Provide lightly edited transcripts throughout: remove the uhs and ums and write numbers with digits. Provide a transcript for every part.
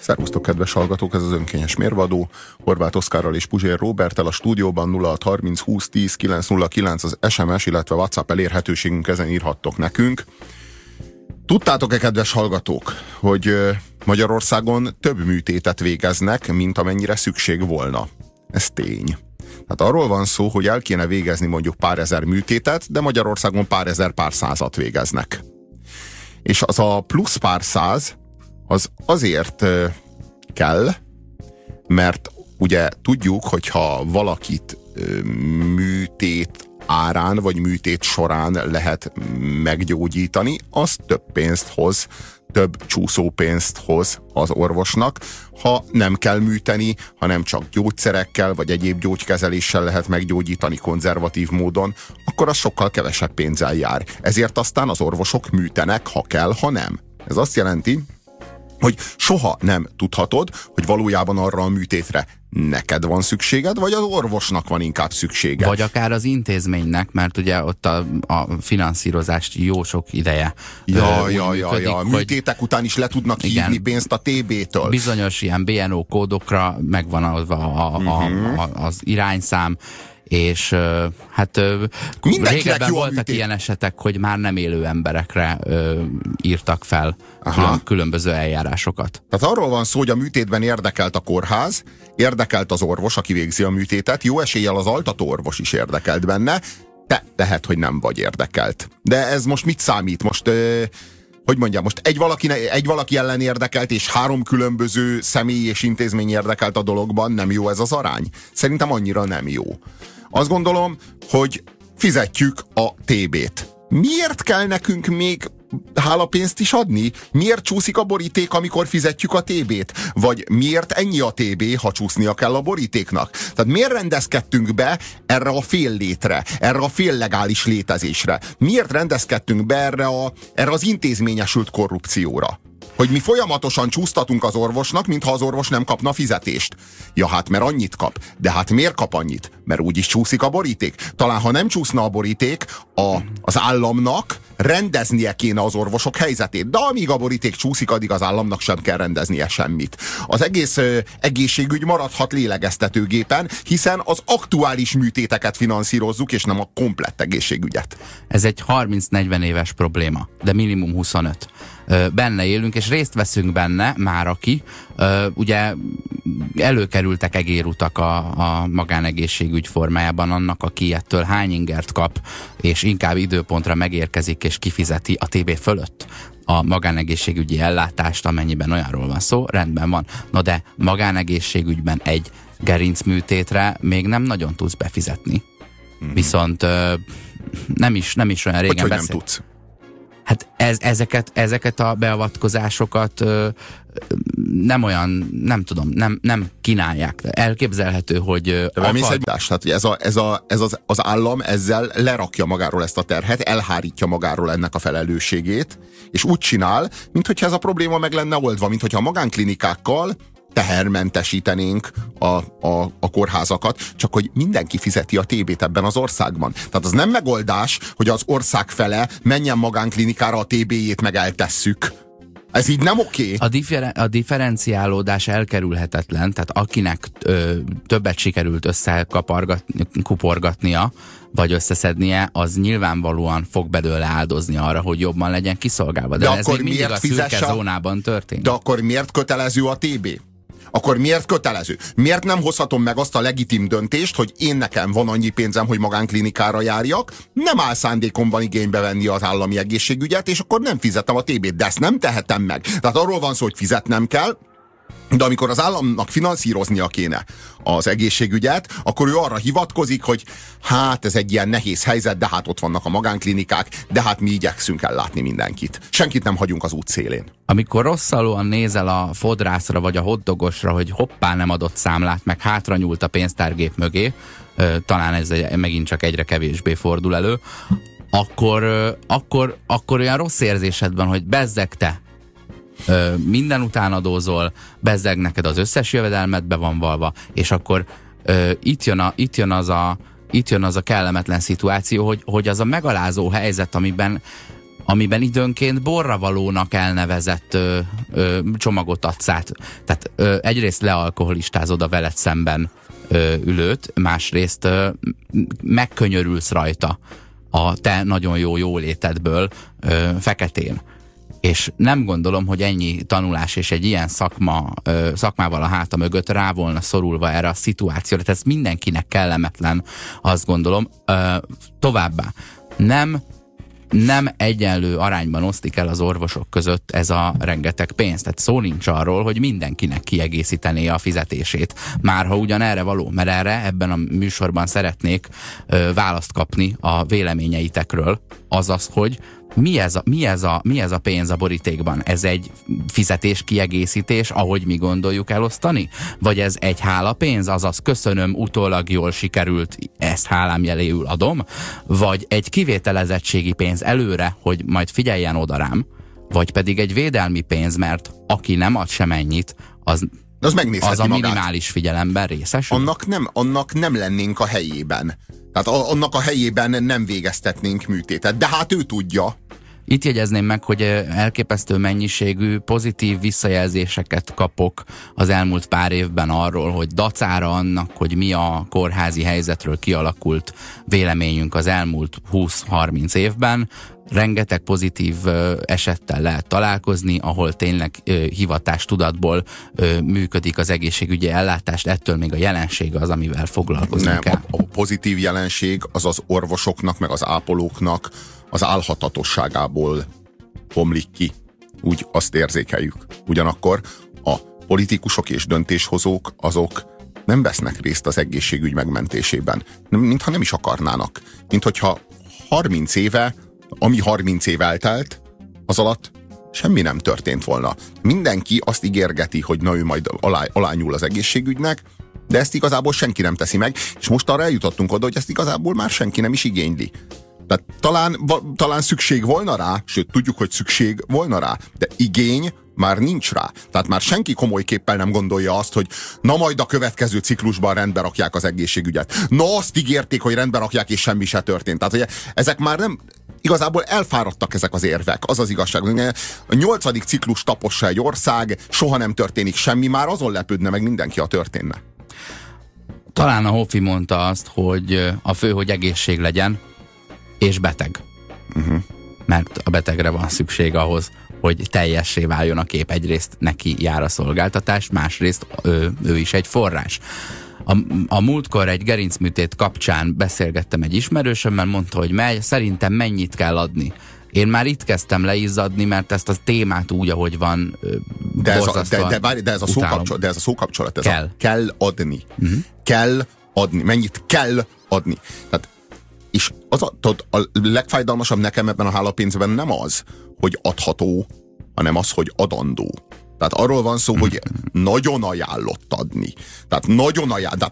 Szervusztok, kedves hallgatók, ez az Önkényes Mérvadó. Horváth Oszkárral és Puzsér Róberttel a stúdióban. 0630 20 10 909 az SMS, illetve WhatsApp elérhetőségünk, ezen írhattok nekünk. Tudtátok-e, kedves hallgatók, hogy Magyarországon több műtétet végeznek, mint amennyire szükség volna? Ez tény. Tehát arról van szó, hogy el kéne végezni mondjuk pár ezer műtétet, de Magyarországon pár ezer, pár százat végeznek. És az a plusz pár száz, az azért kell, mert ugye tudjuk, hogyha valakit műtét árán, vagy műtét során lehet meggyógyítani, az több pénzt hoz, több csúszópénzt hoz az orvosnak. Ha nem kell műteni, hanem csak gyógyszerekkel, vagy egyéb gyógykezeléssel lehet meggyógyítani konzervatív módon, akkor az sokkal kevesebb pénzzel jár. Ezért aztán az orvosok műtenek, ha kell, ha nem. Ez azt jelenti, hogy soha nem tudhatod, hogy valójában arra a műtétre neked van szükséged, vagy az orvosnak van inkább szüksége. Vagy akár az intézménynek, mert ugye ott a finanszírozást jó sok ideje működik, műtétek után is le tudnak hívni pénzt a TB-től. Bizonyos ilyen BNO kódokra megvan az irányszám, és hát régebben voltak ilyen esetek, hogy már nem élő emberekre írtak fel különböző eljárásokat. Tehát arról van szó, hogy a műtétben érdekelt a kórház, érdekelt az orvos, aki végzi a műtétet, jó eséllyel az altató orvos is érdekelt benne, te lehet, hogy nem vagy érdekelt. De ez most mit számít? Most... hogy mondjam, most egy valaki ellen érdekelt, és 3 különböző személy és intézmény érdekelt a dologban, nem jó ez az arány? Szerintem annyira nem jó. Azt gondolom, hogy fizetjük a TB-t. Miért kell nekünk még hálapénzt is adni? Miért csúszik a boríték, amikor fizetjük a TB-t? Vagy miért ennyi a TB, ha csúsznia kell a borítéknak? Tehát miért rendezkedtünk be erre a fél létre, erre a fél legális létezésre? Miért rendezkedtünk be erre az intézményesült korrupcióra? Hogy mi folyamatosan csúsztatunk az orvosnak, mintha az orvos nem kapna fizetést. Ja, hát mert annyit kap. De hát miért kap annyit? Mert úgyis csúszik a boríték. Talán ha nem csúszna a boríték, az államnak rendeznie kéne az orvosok helyzetét. De amíg a boríték csúszik, addig az államnak sem kell rendeznie semmit. Az egész egészségügy maradhat lélegeztetőgépen, hiszen az aktuális műtéteket finanszírozzuk, és nem a komplett egészségügyet. Ez egy 30-40 éves probléma, de minimum 25. Benne élünk, és részt veszünk benne, már aki. Ugye előkerültek egérutak a magánegészségügy formájában annak, aki ettől hány ingert kap, és inkább időpontra megérkezik, és kifizeti a TB fölött a magánegészségügyi ellátást, amennyiben olyanról van szó, rendben van. No de magánegészségügyben egy gerincműtétre még nem nagyon tudsz befizetni. Viszont nem is olyan régen hogy nem tudsz? Hát ezeket a beavatkozásokat nem olyan, nem tudom, nem kínálják. Elképzelhető, hogy... Az állam ezzel lerakja magáról ezt a terhet, elhárítja magáról ennek a felelősségét, és úgy csinál, minthogyha ez a probléma meg lenne oldva, minthogyha a magánklinikákkal tehermentesítenénk a kórházakat, csak hogy mindenki fizeti a TB-t ebben az országban. Tehát az nem megoldás, hogy az ország fele menjen magánklinikára, a TB-jét meg eltesszük. Ez így nem oké. A differenciálódás elkerülhetetlen, tehát akinek többet sikerült kuporgatnia, vagy összeszednie, az nyilvánvalóan fog belőle áldozni arra, hogy jobban legyen kiszolgálva. De ez még mindig a szürke zónában történik. De akkor miért kötelező a TB? Akkor miért kötelező? Miért nem hozhatom meg azt a legitim döntést, hogy én nekem van annyi pénzem, hogy magánklinikára járjak, nem áll szándékomban igénybe venni az állami egészségügyet, és akkor nem fizetem a TB-t, de ezt nem tehetem meg. Tehát arról van szó, hogy fizetnem kell, de amikor az államnak finanszíroznia kéne az egészségügyet, akkor ő arra hivatkozik, hogy hát ez egy ilyen nehéz helyzet, de hát ott vannak a magánklinikák, de hát mi igyekszünk ellátni mindenkit. Senkit nem hagyunk az út szélén. Amikor rosszalóan nézel a fodrászra vagy a hotdogosra, hogy hoppá nem adott számlát, meg hátra nyúlt a pénztárgép mögé, talán ez megint csak egyre kevésbé fordul elő, akkor olyan rossz érzésed van, hogy bezzeg te, minden után adózol, bezzeg neked az összes jövedelmet be van valva, és akkor itt jön az a kellemetlen szituáció, hogy az a megalázó helyzet, amiben amiben időnként borravalónak elnevezett csomagot adsz át. Tehát egyrészt lealkoholistázod a veled szemben ülőt, másrészt megkönyörülsz rajta a te nagyon jó jólétedből feketén. És nem gondolom, hogy ennyi tanulás és egy ilyen szakmával a háta mögött rá volna szorulva erre a szituációra. Tehát ez mindenkinek kellemetlen, azt gondolom. Továbbá, nem egyenlő arányban osztik el az orvosok között ez a rengeteg pénzt. Tehát szó nincs arról, hogy mindenkinek kiegészítené a fizetését. Márha ugyan erre való, mert erre ebben a műsorban szeretnék választ kapni a véleményeitekről. Azaz, hogy mi ez a pénz a borítékban? Ez egy fizetés kiegészítés, ahogy mi gondoljuk elosztani? Vagy ez egy hálapénz, azaz köszönöm, utólag jól sikerült, ezt hálám jeléül adom? Vagy egy kivételezettségi pénz előre, hogy majd figyeljen oda rám? Vagy pedig egy védelmi pénz, mert aki nem ad sem ennyit, az a minimális figyelemben részesül? Annak nem lennénk a helyében. Tehát annak a helyében nem végeztetnénk műtétet. De hát ő tudja. Itt jegyezném meg, hogy elképesztő mennyiségű pozitív visszajelzéseket kapok az elmúlt pár évben arról, hogy dacára annak, hogy mi a kórházi helyzetről kialakult véleményünk az elmúlt 20-30 évben, rengeteg pozitív esettel lehet találkozni, ahol tényleg hivatástudatból működik az egészségügyi ellátást, ettől még a jelenség az, amivel foglalkoznunk kell. A pozitív jelenség az az orvosoknak, meg az ápolóknak az álhatatosságából bomlik ki. Úgy azt érzékeljük. Ugyanakkor a politikusok és döntéshozók azok nem vesznek részt az egészségügy megmentésében. Mintha nem is akarnának. Minthogyha 30 éve, ami 30 év eltelt, az alatt semmi nem történt volna. Mindenki azt ígérgeti, hogy na ő majd alányul az egészségügynek, de ezt igazából senki nem teszi meg, és most arra eljutottunk oda, hogy ezt igazából már senki nem is igényli. Tehát talán szükség volna rá, sőt tudjuk, hogy szükség volna rá, de igény már nincs rá. Tehát már senki komoly képpel nem gondolja azt, hogy na majd a következő ciklusban rendbe rakják az egészségügyet. Na azt ígérték, hogy rendbe rakják, és semmi se történt. Tehát ugye, ezek már nem... Igazából elfáradtak ezek az érvek, az az igazság. A 8. ciklus tapossa egy ország, soha nem történik semmi, már azon lepődne meg mindenki, ha történne. Talán a Hoffi mondta azt, hogy a fő, hogy egészség legyen, és beteg. Mert a betegre van szükség ahhoz, hogy teljessé váljon a kép. Egyrészt neki jár a szolgáltatás, másrészt ő is egy forrás. A múltkor egy gerincműtét kapcsán beszélgettem egy ismerősömmel, mondta, hogy szerintem mennyit kell adni. Én már itt kezdtem leizzadni, mert ezt a témát úgy, ahogy van, de ez a szókapcsolat, kell adni. Kell adni. Mennyit kell adni. Tehát, és a legfájdalmasabb nekem ebben a hálapénzben nem az, hogy adható, hanem az, hogy adandó. Tehát arról van szó, hogy nagyon ajánlott adni. Tehát nagyon ajánlott.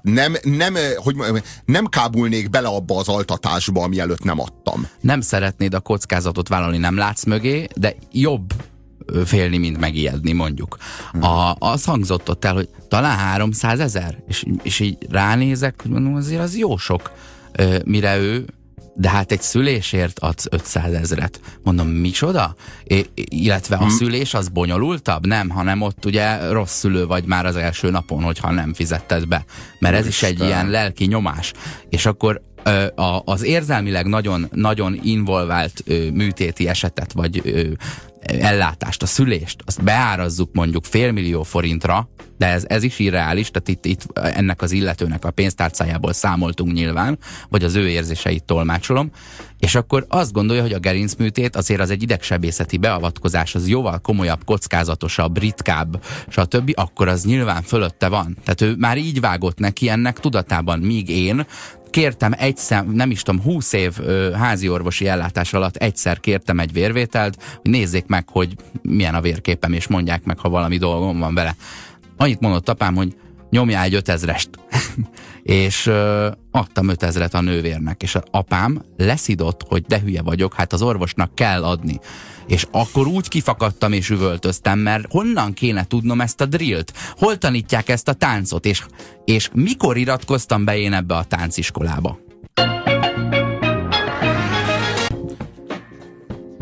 Nem kábulnék bele abba az altatásba, ami előtt nem adtam. Nem szeretnéd a kockázatot vállalni, nem látsz mögé, de jobb félni, mint megijedni, mondjuk. Az hangzott ott el, hogy talán 300 000, és így ránézek, hogy mondom, azért az jó sok, mire ő, de hát egy szülésért adsz 500 000. Mondom, micsoda? Illetve a szülés az bonyolultabb? Nem, hanem ott ugye rossz szülő vagy már az első napon, hogyha nem fizetted be. Mert ez is egy ilyen lelki nyomás. És akkor az érzelmileg nagyon, nagyon involvált műtéti esetet, vagy ellátást, a szülést, azt beárazzuk mondjuk $500 000 forintra, de ez is irreális, tehát itt ennek az illetőnek a pénztárcájából számoltunk nyilván, vagy az ő érzéseit tolmácsolom, és akkor azt gondolja, hogy a gerincműtét azért az egy idegsebészeti beavatkozás, az jóval komolyabb, kockázatosabb, ritkább, stb., akkor az nyilván fölötte van. Tehát ő már így vágott neki ennek tudatában, míg én kértem nem is tudom, 20 év házi orvosi ellátás alatt egyszer kértem egy vérvételt, hogy nézzék meg, hogy milyen a vérképem, és mondják meg, ha valami dolgom van vele. Annyit mondott apám, hogy nyomjál egy 5000-est. És adtam 5000-et a nővérnek, és az apám leszidott, hogy de hülye vagyok, hát az orvosnak kell adni. És akkor úgy kifakadtam és üvöltöztem, mert honnan kéne tudnom ezt a drillt? Hol tanítják ezt a táncot? És mikor iratkoztam be én ebbe a tánciskolába?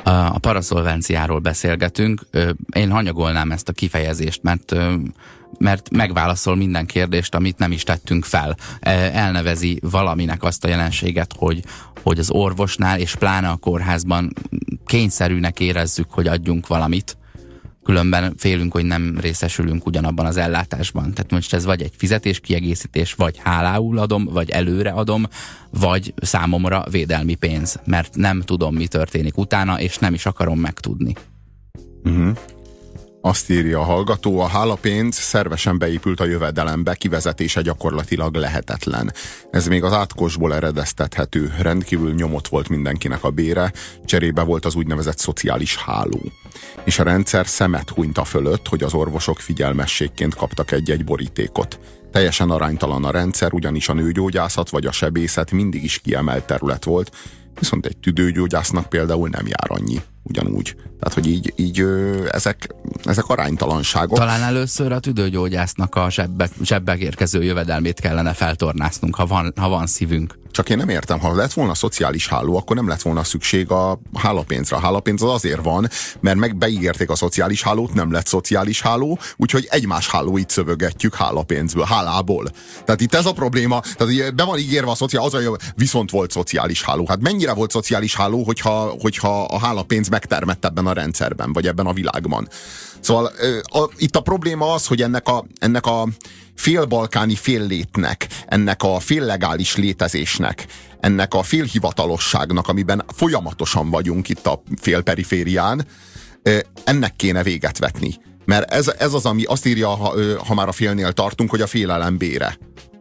A paraszolvenciáról beszélgetünk. Én hanyagolnám ezt a kifejezést, mert megválaszol minden kérdést, amit nem is tettünk fel. Elnevezi valaminek azt a jelenséget, hogy az orvosnál, és pláne a kórházban kényszerűnek érezzük, hogy adjunk valamit. Különben félünk, hogy nem részesülünk ugyanabban az ellátásban. Tehát most ez vagy egy fizetéskiegészítés, vagy hálául adom, vagy előre adom, vagy számomra védelmi pénz, mert nem tudom, mi történik utána, és nem is akarom megtudni. Azt írja a hallgató, a hálapénz szervesen beépült a jövedelembe, kivezetése gyakorlatilag lehetetlen. Ez még az átkosból eredeztethető, rendkívül nyomott volt mindenkinek a bére, cserébe volt az úgynevezett szociális háló. És a rendszer szemet hunyt a fölött, hogy az orvosok figyelmességként kaptak egy-egy borítékot. Teljesen aránytalan a rendszer, ugyanis a nőgyógyászat vagy a sebészet mindig is kiemelt terület volt, viszont egy tüdőgyógyásznak például nem jár annyi. Ugyanúgy. Tehát, hogy így ezek aránytalanságok. Talán először a tüdőgyógyásznak a zsebbek érkező jövedelmét kellene feltornásznunk, ha van szívünk. Csak én nem értem, ha lett volna szociális háló, akkor nem lett volna szükség a hálapénzre. A hálapénz az azért van, mert beígérték a szociális hálót, nem lett szociális háló, úgyhogy egymás hálóit szövögetjük hálapénzből, hálából. Tehát itt ez a probléma, tehát be van ígérve a szociális, az, hogy viszont volt szociális háló. Hát mennyire volt szociális háló, hogyha a hálapénz megtermett ebben a rendszerben, vagy ebben a világban. Szóval itt a probléma az, hogy ennek a félbalkáni féllétnek, ennek a féllegális létezésnek, ennek a félhivatalosságnak, amiben folyamatosan vagyunk itt a félperiférián, ennek kéne véget vetni. Mert ez az, ami azt írja, ha már a félnél tartunk, hogy a félelem bére.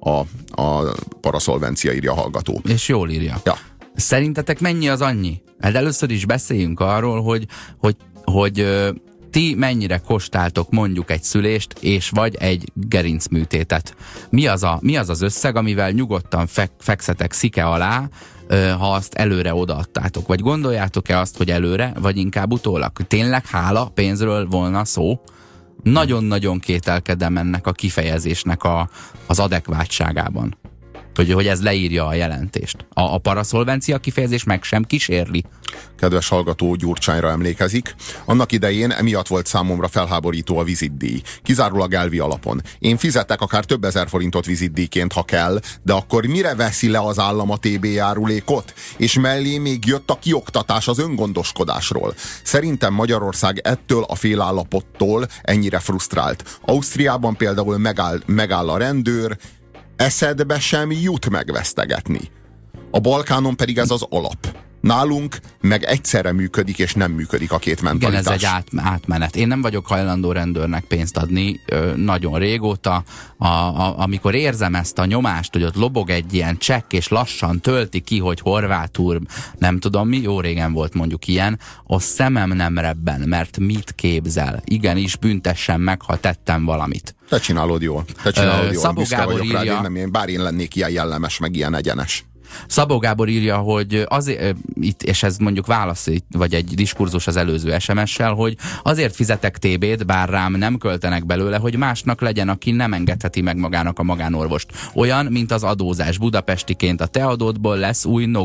A paraszolvencia, írja a hallgató. És jól írja. Ja. Szerintetek mennyi az annyi? Hát először is beszéljünk arról, hogy ti mennyire kóstáltok mondjuk egy szülést, és vagy egy gerincműtétet. Mi az az összeg, amivel nyugodtan fekszetek szike alá, ha azt előre odaadtátok? Vagy gondoljátok-e azt, hogy előre, vagy inkább utólag? Tényleg hála pénzről volna szó? Nagyon-nagyon kételkedem ennek a kifejezésnek az adekvátságában. Hogy ez leírja a jelentést. A paraszolvencia kifejezés meg sem kísérli. Kedves hallgató Gyurcsányra emlékezik. Annak idején emiatt volt számomra felháborító a vizitdíj. Kizárólag elvi alapon. Én fizetek akár több ezer forintot vizitdíjként, ha kell, de akkor mire veszi le az állam a TB járulékot? És mellé még jött a kioktatás az öngondoskodásról. Szerintem Magyarország ettől a félállapottól ennyire frusztrált. Ausztriában például megáll a rendőr, eszedbe sem jut megvesztegetni. A Balkánon pedig ez az alap. Nálunk meg egyszerre működik, és nem működik a két mentalitás. Igen, ez egy átmenet. Én nem vagyok hajlandó rendőrnek pénzt adni nagyon régóta. Amikor érzem ezt a nyomást, hogy ott lobog egy ilyen csekk, és lassan tölti ki, hogy horvátul, nem tudom mi, jó régen volt mondjuk ilyen, a szemem nem rebben, mert mit képzel? Igenis, büntessen meg, ha tettem valamit. Te csinálod jól. Te csinálod jól. Szabó Gábor írja, bár én lennék ilyen jellemes, meg ilyen egyenes. Szabó Gábor írja, hogy azért, itt, és ez mondjuk válasz, vagy egy diskurzus az előző SMS-sel, hogy azért fizetek TB-t, bár rám nem költenek belőle, hogy másnak legyen, aki nem engedheti meg magának a magánorvost. Olyan, mint az adózás. Budapestiként a te adódból lesz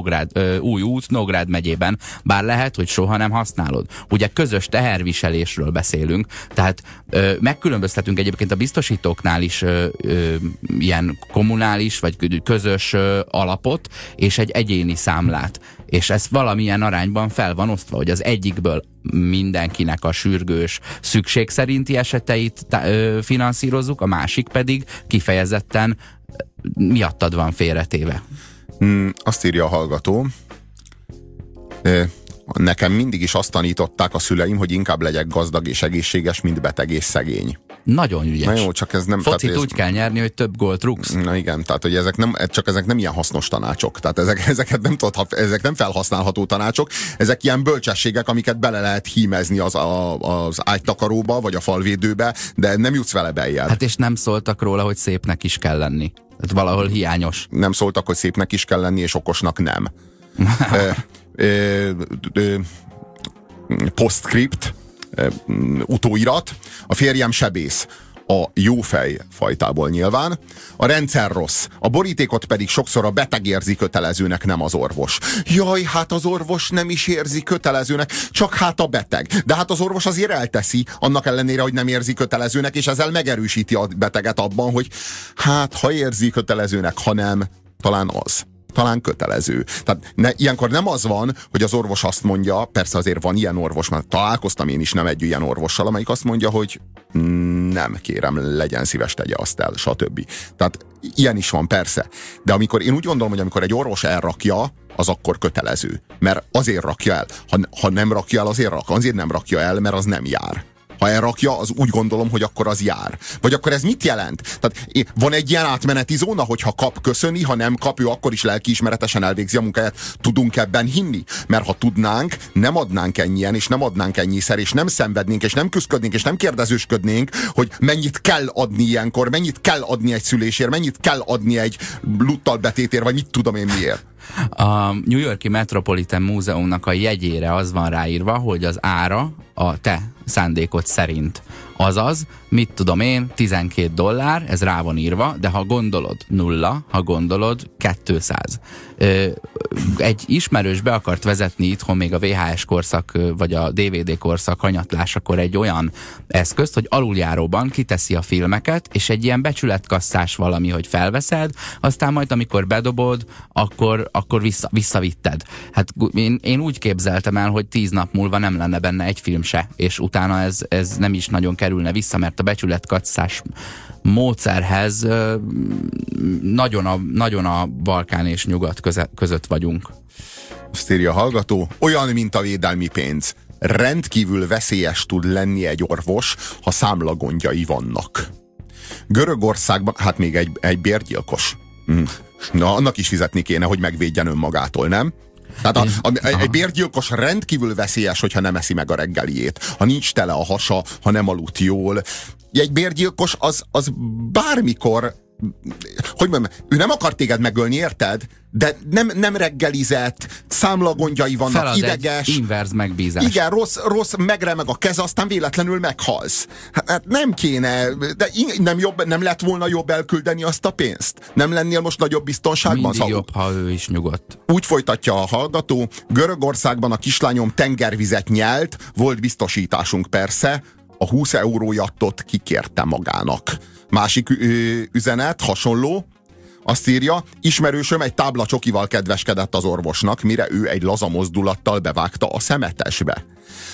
új út Nógrád megyében, bár lehet, hogy soha nem használod. Ugye közös teherviselésről beszélünk, tehát megkülönböztetünk egyébként a biztosítóknál is ilyen kommunális, vagy közös alapot, és egy egyéni számlát. És ez valamilyen arányban fel van osztva, hogy az egyikből mindenkinek a sürgős szükség szerinti eseteit finanszírozzuk, a másik pedig kifejezetten miattad van félretéve. Azt írja a hallgató, nekem mindig is azt tanították a szüleim, hogy inkább legyek gazdag és egészséges, mint beteg és szegény. Nagyon ügyes. Na jó, csak ez nem... Focit tehát, úgy kell nyerni, hogy több gólt rúgsz. Na igen, tehát hogy ezek nem ilyen hasznos tanácsok. Tehát ezek nem felhasználható tanácsok, ezek ilyen bölcsességek, amiket bele lehet hímezni az ágytakaróba, vagy a falvédőbe, de nem jutsz vele beljebb. Hát és nem szóltak róla, hogy szépnek is kell lenni. Tehát valahol hiányos. Nem szóltak, hogy szépnek is kell lenni, és okosnak nem. Postscript, utóirat. A férjem sebész. a jófej fajtából nyilván. A rendszer rossz, a borítékot pedig sokszor a beteg érzi kötelezőnek, nem az orvos. Jaj, hát az orvos nem is érzi kötelezőnek, csak hát a beteg. De hát az orvos azért elteszi, annak ellenére, hogy nem érzi kötelezőnek, és ezzel megerősíti a beteget abban, hogy hát ha érzi kötelezőnek, ha nem, talán az. Talán kötelező. Tehát ilyenkor nem az van, hogy az orvos azt mondja, persze azért van ilyen orvos, mert találkoztam én is nem egy ilyen orvossal, amelyik azt mondja, hogy nem, kérem, legyen szíves, tegye azt el, stb. Tehát ilyen is van, persze. De amikor én úgy gondolom, hogy amikor egy orvos elrakja, az akkor kötelező. Mert azért rakja el. Ha nem rakja el, azért nem rakja el, mert az nem jár. Ha elrakja, az úgy gondolom, hogy akkor az jár. Vagy akkor ez mit jelent? Tehát van egy ilyen átmeneti zóna, hogy ha kap, köszöni, ha nem kap, ő akkor is lelkiismeretesen elvégzi a munkáját. Tudunk ebben hinni? Mert ha tudnánk, nem adnánk ennyien, és nem adnánk ennyiszer, és nem szenvednénk, és nem küszködnénk, és nem kérdezősködnénk, hogy mennyit kell adni ilyenkor, mennyit kell adni egy szülésért, mennyit kell adni egy luttal betétért, vagy mit tudom én miért. A New York-i Metropolitan Múzeumnak a jegyére az van ráírva, hogy az ára a te szándékod szerint. Azaz, mit tudom én, $12, ez rá van írva, de ha gondolod 0, ha gondolod 200. Egy ismerős be akart vezetni itthon még a VHS korszak, vagy a DVD korszak hanyatlásakor egy olyan eszközt, hogy aluljáróban kiteszi a filmeket, és egy ilyen becsületkasszás valami, hogy felveszed, aztán majd amikor bedobod, akkor visszavitted. Hát én úgy képzeltem el, hogy 10 nap múlva nem lenne benne egy film se, és utána ez nem is nagyon kerülne vissza, mert a becsületkasszás módszerhez nagyon a Balkán és Nyugat között vagyunk. Azt írja a hallgató, olyan, mint a védelmi pénz. Rendkívül veszélyes tud lenni egy orvos, ha számlagondjai vannak. Görögországban, hát még egy bérgyilkos. Na, annak is fizetni kéne, hogy megvédjen önmagától, nem? Tehát egy bérgyilkos rendkívül veszélyes, hogyha nem eszi meg a reggeliét. Ha nincs tele a hasa, ha nem aludt jól. Egy bérgyilkos az bármikor, hogy mondjam, ő nem akar téged megölni, érted? De nem reggelizett, számlagondjai vannak, felad ideges. Egy inverz megbízás. Igen, rossz, megremeg a keze, aztán véletlenül meghalsz. Hát nem kéne, de nem lett volna jobb elküldeni azt a pénzt? Nem lennél most nagyobb biztonságban? Mindig jobb, ha ő is nyugodt. Úgy folytatja a hallgató, Görögországban a kislányom tengervizet nyelt, volt biztosításunk persze, a 20 euró jattot kikérte magának. Másik üzenet, hasonló, azt írja, ismerősöm egy tábla csokival kedveskedett az orvosnak, mire ő egy laza mozdulattal bevágta a szemetesbe.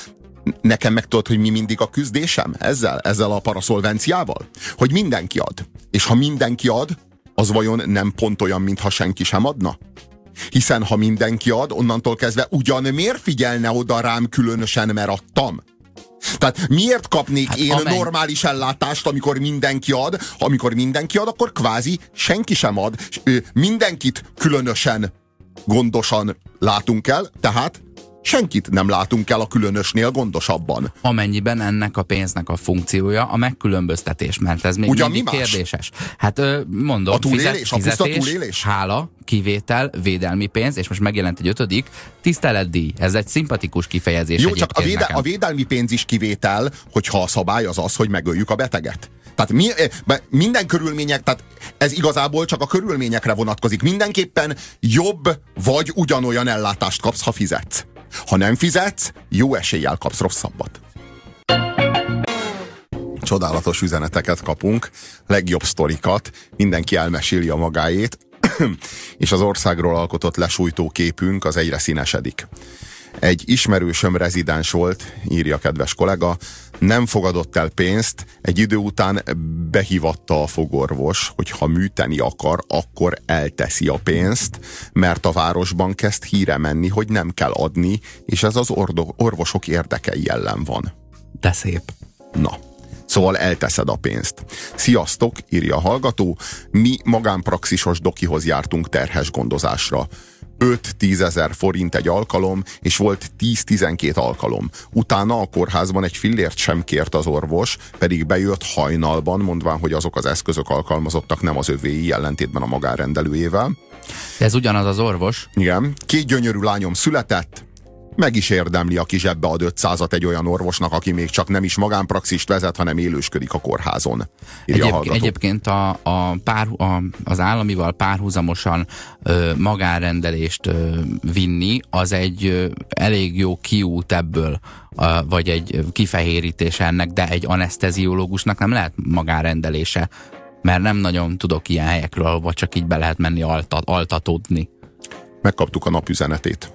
Nekem meg tudod, hogy mi mindig a küzdésem ezzel a paraszolvenciával? Hogy mindenki ad. És ha mindenki ad, az vajon nem pont olyan, mintha senki sem adna? Hiszen ha mindenki ad, onnantól kezdve ugyan miért figyelne oda rám különösen, mert adtam? Tehát miért kapnék én normális ellátást, amikor mindenki ad? Amikor mindenki ad, akkor kvázi senki sem ad. Mindenkit különösen, gondosan látunk el, tehát senkit nem látunk el a különösnél gondosabban. Amennyiben ennek a pénznek a funkciója a megkülönböztetés, mert ez még ugyan mindig kérdéses. Hát mondom, a túlélés, fizetés, a puszta túlélés? hála, kivétel, védelmi pénz, és most megjelent egy 5. tiszteletdíj. Ez egy szimpatikus kifejezés. Jó, csak a védelmi pénz is kivétel, hogyha a szabály az, hogy megöljük a beteget. Tehát minden körülmények, tehát ez igazából csak a körülményekre vonatkozik. Mindenképpen jobb vagy ugyanolyan ellátást kapsz, ha fizetsz. Ha nem fizetsz, jó eséllyel kapsz rosszabbat. Csodálatos üzeneteket kapunk, legjobb sztorikat, mindenki elmeséli a magáét, és az országról alkotott lesújtó képünk az egyre színesedik. Egy ismerősöm rezidens volt, írja kedves kollega, nem fogadott el pénzt, egy idő után behívatta a fogorvos, hogy ha műteni akar, akkor elteszi a pénzt, mert a városban kezd híre menni, hogy nem kell adni, és ez az orvosok érdekei ellen van. De szép. Na. Szóval elteszed a pénzt. Sziasztok, írja a hallgató, mi magánpraxisos dokihoz jártunk terhes gondozásra. 5-10 ezer forint egy alkalom, és volt 10-12 alkalom. Utána a kórházban egy fillért sem kért az orvos, pedig bejött hajnalban, mondván, hogy azok az eszközök alkalmazottak nem az övéi, ellentétben a magánrendelőjével. Ez ugyanaz az orvos? Igen. 2 gyönyörű lányom született, Meg is érdemli, aki zsebbe ad 500-at egy olyan orvosnak, aki még csak nem is magánpraxist vezet, hanem élősködik a kórházon. Egyébként az államival párhuzamosan magánrendelést vinni, az egy elég jó kiút ebből, vagy egy kifehérítés ennek, de egy aneszteziológusnak nem lehet magánrendelése, mert nem nagyon tudok ilyen helyekről, ahol csak így be lehet menni altatódni. Megkaptuk a napüzenetét.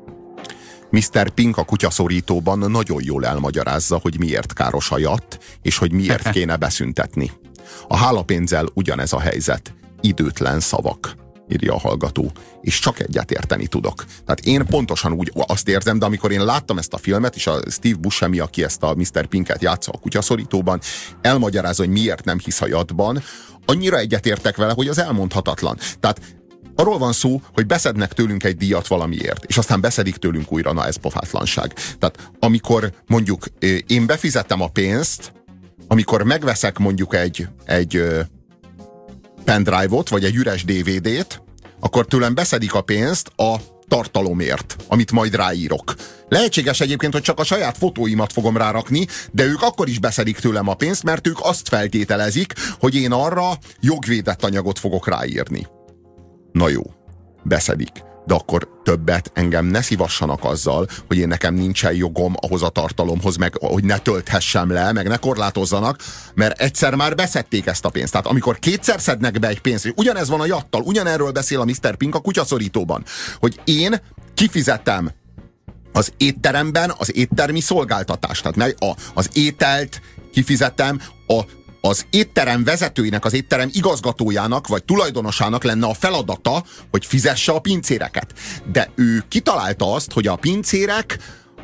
Mr. Pink a kutyaszorítóban nagyon jól elmagyarázza, hogy miért káros a jatt, és hogy miért kéne beszüntetni. A hálapénzzel ugyanez a helyzet. Időtlen szavak, írja a hallgató, és csak egyetérteni tudok. Tehát én pontosan úgy azt érzem, de amikor én láttam ezt a filmet, és a Steve Buscemi, aki ezt a Mr. Pinket játsza a kutyaszorítóban, elmagyarázza, hogy miért nem hisz a jattban, annyira egyetértek vele, hogy az elmondhatatlan. Tehát arról van szó, hogy beszednek tőlünk egy díjat valamiért, és aztán beszedik tőlünk újra, na ez pofátlanság. Tehát amikor mondjuk én befizettem a pénzt, amikor megveszek mondjuk egy pendrive-ot, vagy egy üres DVD-t, akkor tőlem beszedik a pénzt a tartalomért, amit majd ráírok. Lehetséges egyébként, hogy csak a saját fotóimat fogom rárakni, de ők akkor is beszedik tőlem a pénzt, mert ők azt feltételezik, hogy én arra jogvédett anyagot fogok ráírni. Na jó, beszedik. De akkor többet engem ne szívassanak azzal, hogy én nekem nincsen jogom ahhoz a tartalomhoz, meg hogy ne tölthessem le, meg ne korlátozzanak, mert egyszer már beszedték ezt a pénzt. Tehát amikor kétszer szednek be egy pénzt, és ugyanez van a jattal, ugyanerről beszél a Mr. Pink a kutyaszorítóban, hogy én kifizetem az étteremben az éttermi szolgáltatást. Tehát az ételt kifizetem, az étterem vezetőinek, az étterem igazgatójának vagy tulajdonosának lenne a feladata, hogy fizesse a pincéreket. De ő kitalálta azt, hogy a pincérek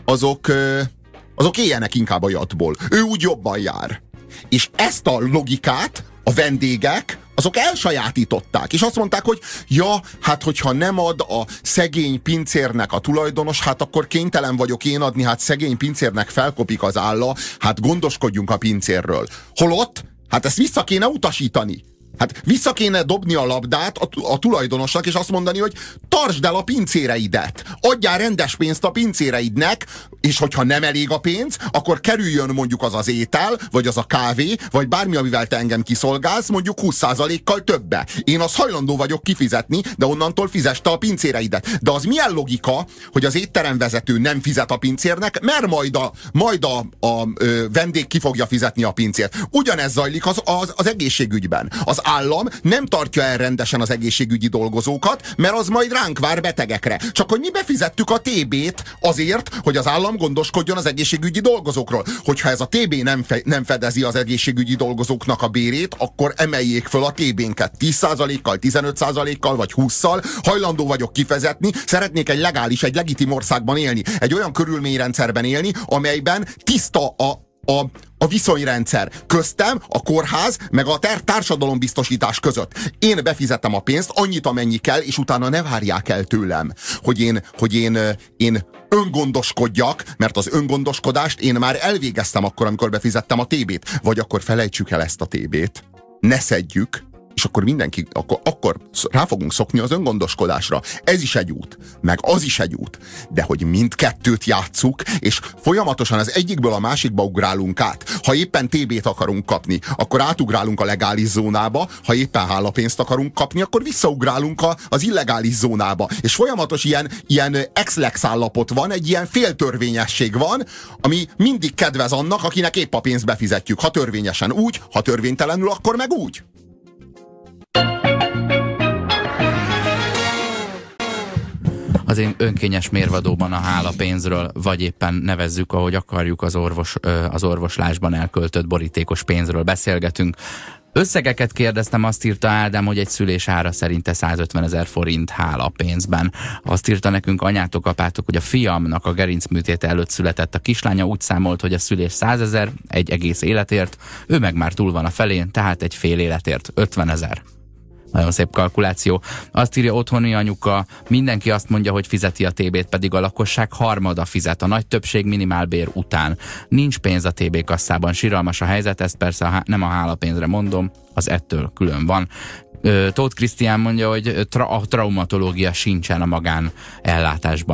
azok éljenek inkább a jattból. Ő úgy jobban jár. És ezt a logikát a vendégek azok elsajátították, és azt mondták, hogy ja, hát hogyha nem ad a szegény pincérnek a tulajdonos, hát akkor kénytelen vagyok én adni, hát szegény pincérnek felkopik az álla, hát gondoskodjunk a pincérről. Holott, hát ezt vissza kéne utasítani. Hát vissza kéne dobni a labdát a tulajdonosnak, és azt mondani, hogy tartsd el a pincéreidet, adjál rendes pénzt a pincéreidnek, és hogyha nem elég a pénz, akkor kerüljön mondjuk az étel, vagy az a kávé, vagy bármi, amivel te engem kiszolgálsz, mondjuk 20%-kal többe. Én azt hajlandó vagyok kifizetni, de onnantól fizeste a pincéreidet. De az milyen logika, hogy az étteremvezető nem fizet a pincérnek, mert majd a vendég ki fogja fizetni a pincért. Ugyanez zajlik az egészségügyben. Az állam nem tartja el rendesen az egészségügyi dolgozókat, mert az majd ránk vár betegekre. Csak hogy mi befizettük a TB-t azért, hogy az állam gondoskodjon az egészségügyi dolgozókról. Hogyha ez a TB nem fedezi az egészségügyi dolgozóknak a bérét, akkor emeljék föl a TB-nket 10%-kal, 15%-kal vagy 20-szal. Hajlandó vagyok kifizetni, szeretnék egy legális, egy legitim országban élni. Egy olyan körülményrendszerben élni, amelyben tiszta a viszonyrendszer köztem, a kórház, meg a társadalombiztosítás között. Én befizetem a pénzt, annyit, amennyi kell, és utána ne várják el tőlem, hogy én öngondoskodjak, mert az öngondoskodást én már elvégeztem akkor, amikor befizettem a TB-t. Vagy akkor felejtsük el ezt a TB-t, ne szedjük, és akkor mindenki, akkor rá fogunk szokni az öngondoskodásra. Ez is egy út, meg az is egy út. De hogy mindkettőt játsszuk, és folyamatosan az egyikből a másikba ugrálunk át. Ha éppen TB-t akarunk kapni, akkor átugrálunk a legális zónába, ha éppen hálapénzt akarunk kapni, akkor visszaugrálunk az illegális zónába. És folyamatos ilyen ex-lex állapot van, egy ilyen féltörvényesség van, ami mindig kedvez annak, akinek épp a pénzt befizetjük. Ha törvényesen úgy, ha törvénytelenül, akkor meg úgy. Az én önkényes mérvadóban a hálapénzről, vagy éppen nevezzük, ahogy akarjuk, az orvoslásban elköltött borítékos pénzről beszélgetünk. Összegeket kérdeztem, azt írta Ádám, hogy egy szülés ára szerinte 150 000 forint hálapénzben. Azt írta nekünk anyátok, apátok, hogy a fiamnak a gerincműtéte előtt született a kislánya, úgy számolt, hogy a szülés 100 000 egy egész életért, ő meg már túl van a felén, tehát egy fél életért 50 000. Nagyon szép kalkuláció. Azt írja otthoni anyuka, mindenki azt mondja, hogy fizeti a TB-t, pedig a lakosság harmada fizet, a nagy többség minimálbér után. Nincs pénz a TB kasszában, siralmas a helyzet, ezt persze nem a hálapénzre mondom, az ettől külön van. Tóth Krisztián mondja, hogy a traumatológia sincsen a magánellátásban.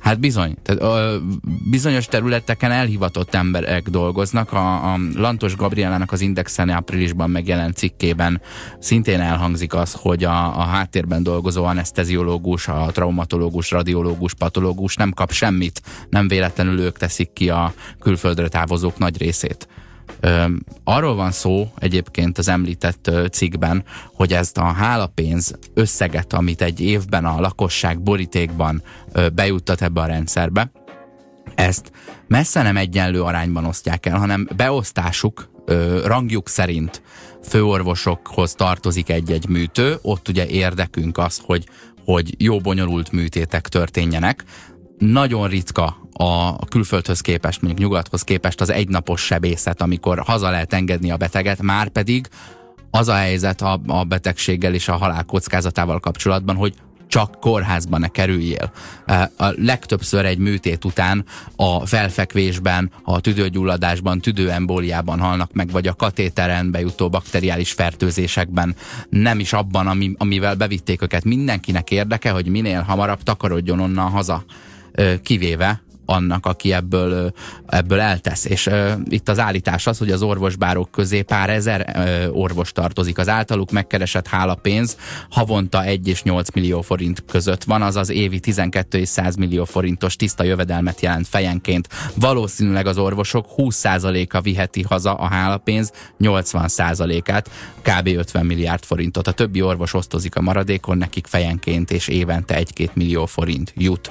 Hát bizony. Tehát, bizonyos területeken elhivatott emberek dolgoznak. A Lantos Gabriellának az Indexen áprilisban megjelent cikkében szintén elhangzik az, hogy a háttérben dolgozó aneszteziológus, a traumatológus, radiológus, patológus nem kap semmit. Nem véletlenül ők teszik ki a külföldre távozók nagy részét. Arról van szó egyébként az említett cikkben, hogy ezt a hálapénz összeget, amit egy évben a lakosság borítékban bejuttat ebbe a rendszerbe, ezt messze nem egyenlő arányban osztják el, hanem beosztásuk rangjuk szerint főorvosokhoz tartozik egy-egy műtő, ott ugye érdekünk az, hogy jó bonyolult műtétek történjenek. Nagyon ritka a külföldhöz képest, mondjuk nyugathoz képest az egynapos sebészet, amikor haza lehet engedni a beteget, már pedig az a helyzet a betegséggel és a halál kockázatával kapcsolatban, hogy csak kórházban ne kerüljél. A legtöbbször egy műtét után a felfekvésben, a tüdőgyulladásban, tüdőembóliában halnak meg, vagy a katéteren bejutó bakteriális fertőzésekben, nem is abban, amivel bevitték őket. Mindenkinek érdeke, hogy minél hamarabb takarodjon onnan haza, kivéve annak, aki ebből eltesz. És itt az állítás az, hogy az orvosbárok közé pár ezer orvos tartozik. Az általuk megkeresett hálapénz havonta 1 és 8 millió forint között van, azaz évi 12 és 100 millió forintos tiszta jövedelmet jelent fejenként. Valószínűleg az orvosok 20%-a viheti haza a hálapénz 80%-át, kb. 50 milliárd forintot. A többi orvos osztozik a maradékon, nekik fejenként és évente 1-2 millió forint jut.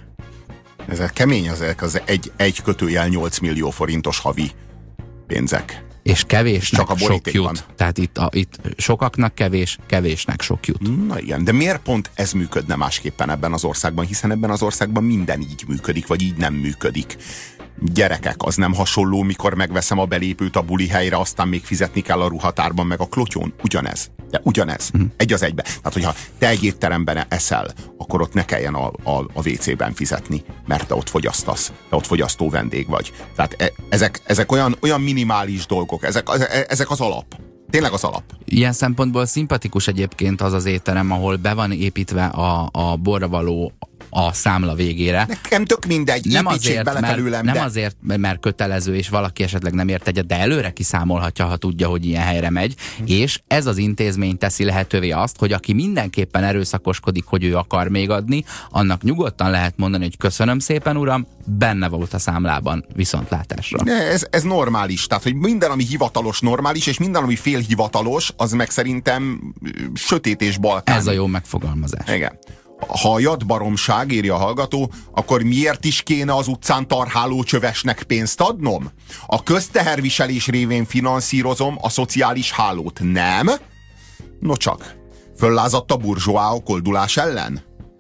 Ez kemény, ezek az egy kötőjel 8 millió forintos havi pénzek. És kevésnek csak a sok jut. Tehát itt sokaknak kevés, kevésnek sok jut. Na igen, de miért pont ez működne másképpen ebben az országban? Hiszen ebben az országban minden így működik, vagy így nem működik. Gyerekek, az nem hasonló, mikor megveszem a belépőt a buli helyre, aztán még fizetni kell a ruhatárban, meg a klotyón. Ugyanez. De ugyanez. Egy az egybe. Tehát, hogyha te egy étteremben eszel, akkor ott ne kelljen a WC-ben fizetni, mert te ott fogyasztasz. Te ott fogyasztó vendég vagy. Tehát ezek olyan minimális dolgok. Ezek az alap. Tényleg az alap. Ilyen szempontból szimpatikus egyébként az az étterem, ahol be van építve a borravaló a számla végére. Nekem tök mindegy, nem azért, mert kötelező, és valaki esetleg nem ért egyet, de előre kiszámolhatja, ha tudja, hogy ilyen helyre megy, és ez az intézmény teszi lehetővé azt, hogy aki mindenképpen erőszakoskodik, hogy ő akar még adni, annak nyugodtan lehet mondani, hogy köszönöm szépen, uram, benne volt a számlában, viszontlátásra. Ez normális, tehát hogy minden, ami hivatalos, normális, és minden, ami félhivatalos, az meg szerintem sötét és balkán. Ez a jó megfogalmazás. Igen. Ha a jadbaromság, írja a hallgató, akkor miért is kéne az utcán tarháló csövesnek pénzt adnom? A közteherviselés révén finanszírozom a szociális hálót, nem? No csak, föllázadt a burzsóá a koldulás ellen?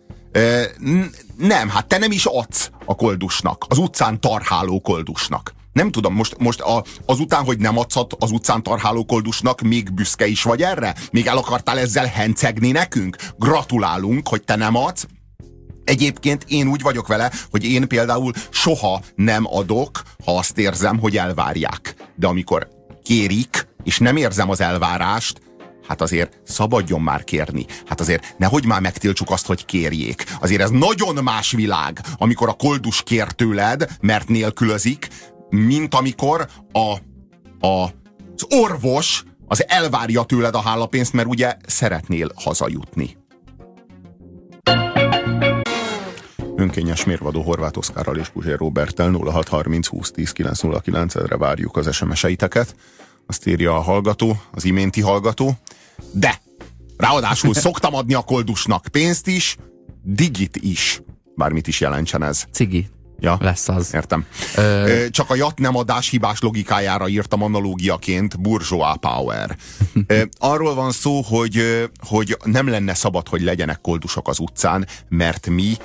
Nem, hát te nem is adsz a koldusnak, az utcán tarháló koldusnak. Nem tudom, most azután, hogy nem adsz az utcán tarháló koldusnak, még büszke is vagy erre? Még el akartál ezzel hencegni nekünk? Gratulálunk, hogy te nem adsz. Egyébként én úgy vagyok vele, hogy én például soha nem adok, ha azt érzem, hogy elvárják. De amikor kérik, és nem érzem az elvárást, hát azért szabadjon már kérni. Hát azért nehogy már megtiltsuk azt, hogy kérjék. Azért ez nagyon más világ, amikor a koldus kér tőled, mert nélkülözik, mint amikor az orvos az elvárja tőled a hálapénzt, mert ugye szeretnél hazajutni. Önkényes mérvadó Horváth Oszkárral és Puzsér Róberttel 0630 20 10 909-re várjuk az SMS-eiteket. Azt írja a hallgató, az iménti hallgató. De ráadásul szoktam adni a koldusnak pénzt is, digit is. Bármit is jelentsen ez. Cigi. Ja, lesz az. Értem. Csak a jat nem adás hibás logikájára írtam analógiaként bourgeois power. Arról van szó, hogy nem lenne szabad, hogy legyenek koldusok az utcán, mert mi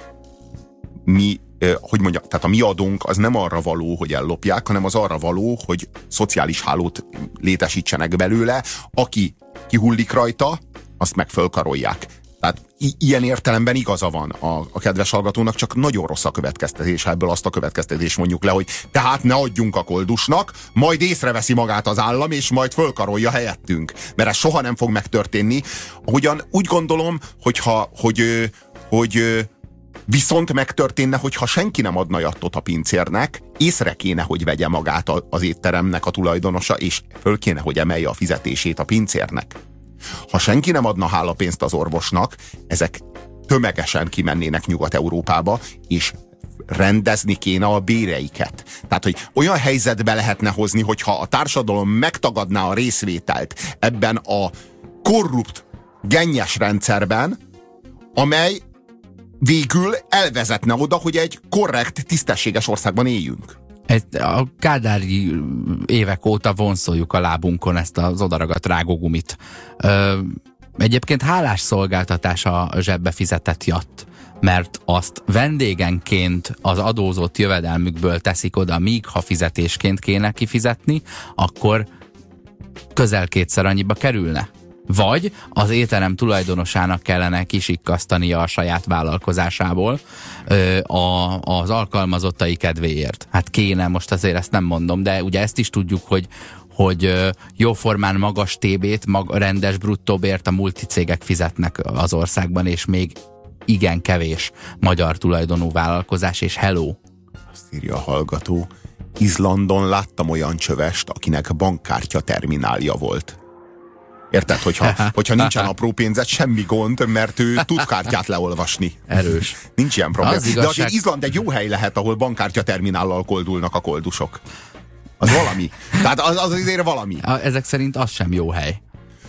hogy mondjam, tehát a mi adónk az nem arra való, hogy ellopják, hanem az arra való, hogy szociális hálót létesítsenek belőle, aki kihullik rajta, azt meg fölkarolják. Tehát ilyen értelemben igaza van a kedves hallgatónak, csak nagyon rossz a következtetés, ebből azt a következtetés mondjuk le, hogy tehát ne adjunk a koldusnak, majd észreveszi magát az állam, és majd fölkarolja helyettünk. Mert ez soha nem fog megtörténni. Ahogyan úgy gondolom, hogy Viszont megtörténne, hogyha senki nem adna jattot a pincérnek, észre kéne, hogy vegye magát az étteremnek a tulajdonosa, és föl kéne, hogy emelje a fizetését a pincérnek. Ha senki nem adna hálapénzt az orvosnak, ezek tömegesen kimennének Nyugat-Európába, és rendezni kéne a béreiket. Tehát, hogy olyan helyzetbe lehetne hozni, hogyha a társadalom megtagadná a részvételt ebben a korrupt, gennyes rendszerben, amely végül elvezetne oda, hogy egy korrekt, tisztességes országban éljünk. A kádári évek óta vonszoljuk a lábunkon ezt az odaragadt rágógumit. Egyébként hálás szolgáltatás a zsebbe fizetett jatt, mert azt vendégenként az adózott jövedelmükből teszik oda, míg ha fizetésként kéne kifizetni, akkor közel 2-szer annyiba kerülne. Vagy az étterem tulajdonosának kellene kisikkasztania a saját vállalkozásából az alkalmazottai kedvéért. Hát kéne, most azért ezt nem mondom, de ugye ezt is tudjuk, hogy jóformán magas TB-t, rendes bruttóbért a multicégek fizetnek az országban, és még igen kevés magyar tulajdonú vállalkozás, és hello. Azt írja a hallgató, Izlandon láttam olyan csövest, akinek bankkártya terminálja volt. Érted, hogyha nincsen apró pénzed, semmi gond, mert ő tud kártyát leolvasni. Erős. Nincs ilyen probléma. De azért Izland egy jó hely lehet, ahol bankkártya terminállal koldulnak a koldusok. Az valami. Tehát az azért valami. Ezek szerint az sem jó hely.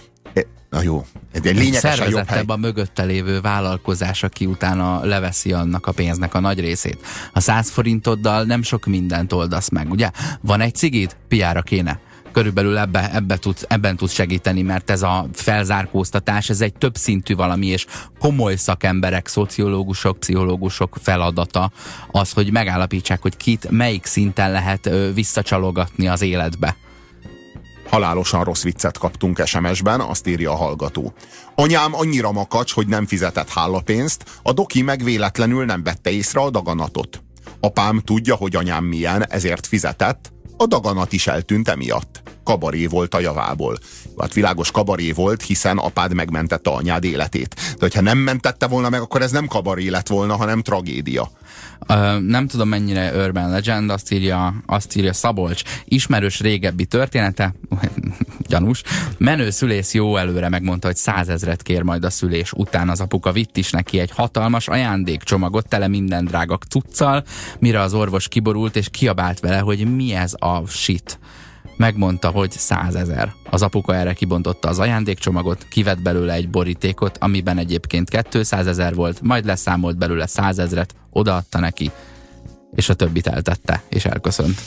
Na jó, egy lényegesen jobb hely. A mögötte lévő vállalkozás, aki utána leveszi annak a pénznek a nagy részét. A 100 forintoddal nem sok mindent oldasz meg, ugye? Van egy cigid? Piára kéne. Körülbelül ebben tudsz segíteni, mert ez a felzárkóztatás, ez egy többszintű valami, és komoly szakemberek, szociológusok, pszichológusok feladata az, hogy megállapítsák, hogy kit, melyik szinten lehet visszacsalogatni az életbe. Halálosan rossz viccet kaptunk SMS-ben, azt írja a hallgató. Anyám annyira makacs, hogy nem fizetett hálapénzt, a doki meg véletlenül nem vette észre a daganatot. Apám tudja, hogy anyám milyen, ezért fizetett, a daganat is eltűnt emiatt. Kabaré volt a javából. Hát világos kabaré volt, hiszen apád megmentette anyád életét. De hogyha nem mentette volna meg, akkor ez nem kabaré lett volna, hanem tragédia. Nem tudom mennyire urban legend, azt írja Szabolcs. Ismerős régebbi története, gyanús, menő szülész jó előre megmondta, hogy 100 000 kér majd a szülés után. Az apuka vitt is neki egy hatalmas ajándékcsomagot tele minden drága cuccal, mire az orvos kiborult és kiabált vele, hogy mi ez a shit. Megmondta, hogy 100 000. Az apuka erre kibontotta az ajándékcsomagot, kivett belőle egy borítékot, amiben egyébként 200 000 volt, majd leszámolt belőle 100 000, odaadta neki, és a többit eltette, és elköszönt.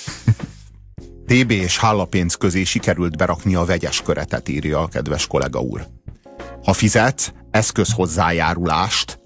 TB és hálapénz közé sikerült berakni a vegyes köretet, írja a kedves kollega úr. Ha fizetsz eszközhozzájárulást,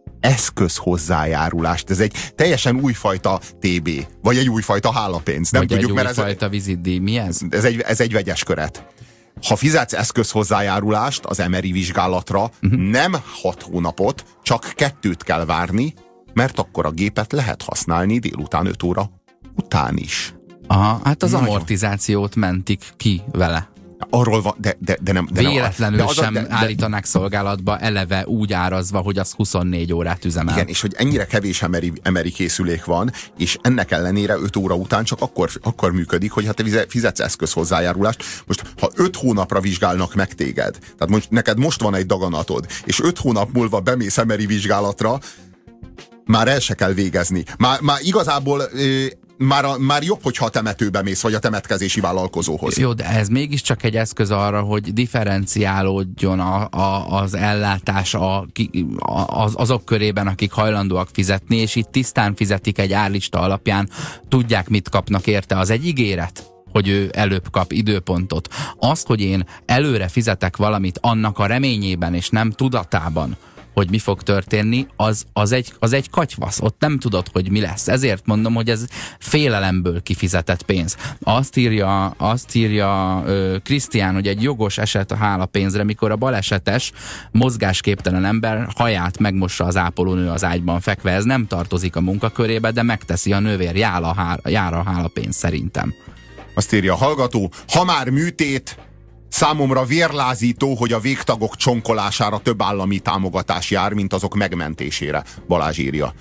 ez egy teljesen újfajta TB, vagy egy újfajta hálapénz. Nem vagy tudjuk, egy újfajta vizitdíj. Mi ez? Ez egy vegyes köret. Ha fizetsz eszközhozzájárulást az emeri vizsgálatra, nem 6 hónapot, csak 2 kell várni, mert akkor a gépet lehet használni délután 5 óra után is. Aha, hát az amortizációt mentik ki vele. Arról van, de nem. Véletlenül sem állítanák szolgálatba, eleve úgy árazva, hogy az 24 órát üzemel. Igen, és hogy ennyire kevés emeri készülék van, és ennek ellenére 5 óra után csak akkor működik, hogy hát te fizetsz eszközhozzájárulást. Most, ha 5 hónapra vizsgálnak meg téged, tehát neked most van egy daganatod, és 5 hónap múlva bemész emeri vizsgálatra, már el se kell végezni. Már igazából... Már jobb, hogyha a temetőbe mész, vagy a temetkezési vállalkozóhoz. Jó, de ez mégiscsak egy eszköz arra, hogy differenciálódjon az ellátás azok körében, akik hajlandóak fizetni, és itt tisztán fizetik egy árlista alapján, tudják, mit kapnak érte. Az egy ígéret, hogy ő előbb kap időpontot. Az, hogy én előre fizetek valamit annak a reményében, és nem tudatában, hogy mi fog történni, az egy katyvasz. Ott nem tudod, hogy mi lesz. Ezért mondom, hogy ez félelemből kifizetett pénz. Azt írja Krisztián, hogy egy jogos eset a hálapénzre, mikor a balesetes, mozgásképtelen ember haját megmossa az ápolónő az ágyban fekve. Ez nem tartozik a munkakörébe, de megteszi a nővér. Jár a hálapénz szerintem. Azt írja a hallgató, ha már műtét, Számomra vérlázító, hogy a végtagok csonkolására több állami támogatás jár, mint azok megmentésére. Balázs írja.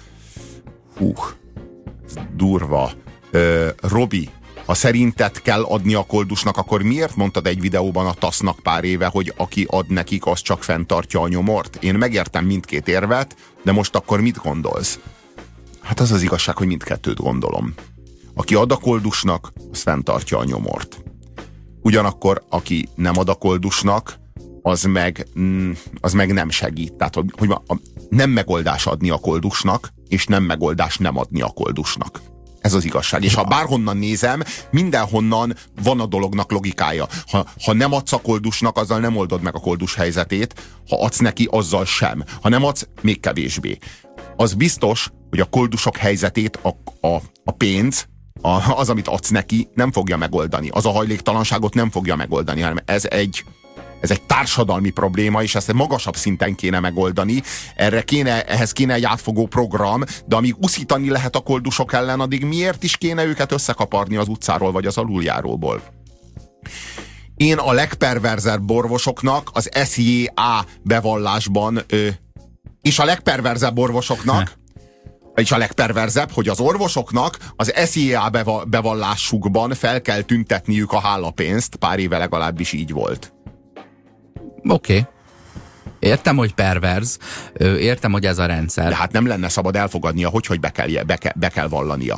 Durva. Robi, ha szerinted kell adni a koldusnak, akkor miért mondtad egy videóban a TASZ-nak pár éve, hogy aki ad nekik, az csak fenntartja a nyomort? Én megértem mindkét érvet, de most akkor mit gondolsz? Hát az az igazság, hogy mindkettőt gondolom. Aki ad a koldusnak, az fenntartja a nyomort. Ugyanakkor, aki nem ad a koldusnak, az meg nem segít. Tehát, hogy nem megoldás adni a koldusnak, és nem megoldás nem adni a koldusnak. Ez az igazság. És ha bárhonnan nézem, mindenhonnan van a dolognak logikája. Ha nem adsz a koldusnak, azzal nem oldod meg a koldus helyzetét, ha adsz neki, azzal sem. Ha nem adsz, még kevésbé. Az biztos, hogy a koldusok helyzetét a pénz, az, amit adsz neki, nem fogja megoldani. Az a hajléktalanságot nem fogja megoldani, hanem ez egy társadalmi probléma, és ezt magasabb szinten kéne megoldani. Ehhez kéne egy átfogó program, de amíg uszítani lehet a koldusok ellen, addig miért is kéne őket összekaparni az utcáról vagy az aluljáróból? Én a legperverzebb orvosoknak az SZJA bevallásban és a legperverzebb orvosoknak és a legperverzebb, hogy az orvosoknak az SZJA bevallásukban fel kell tüntetniük a hálapénzt, pár éve legalábbis így volt. Oké. Értem, hogy perverz, értem, hogy ez a rendszer. De hát nem lenne szabad elfogadnia, hogy be kell vallania.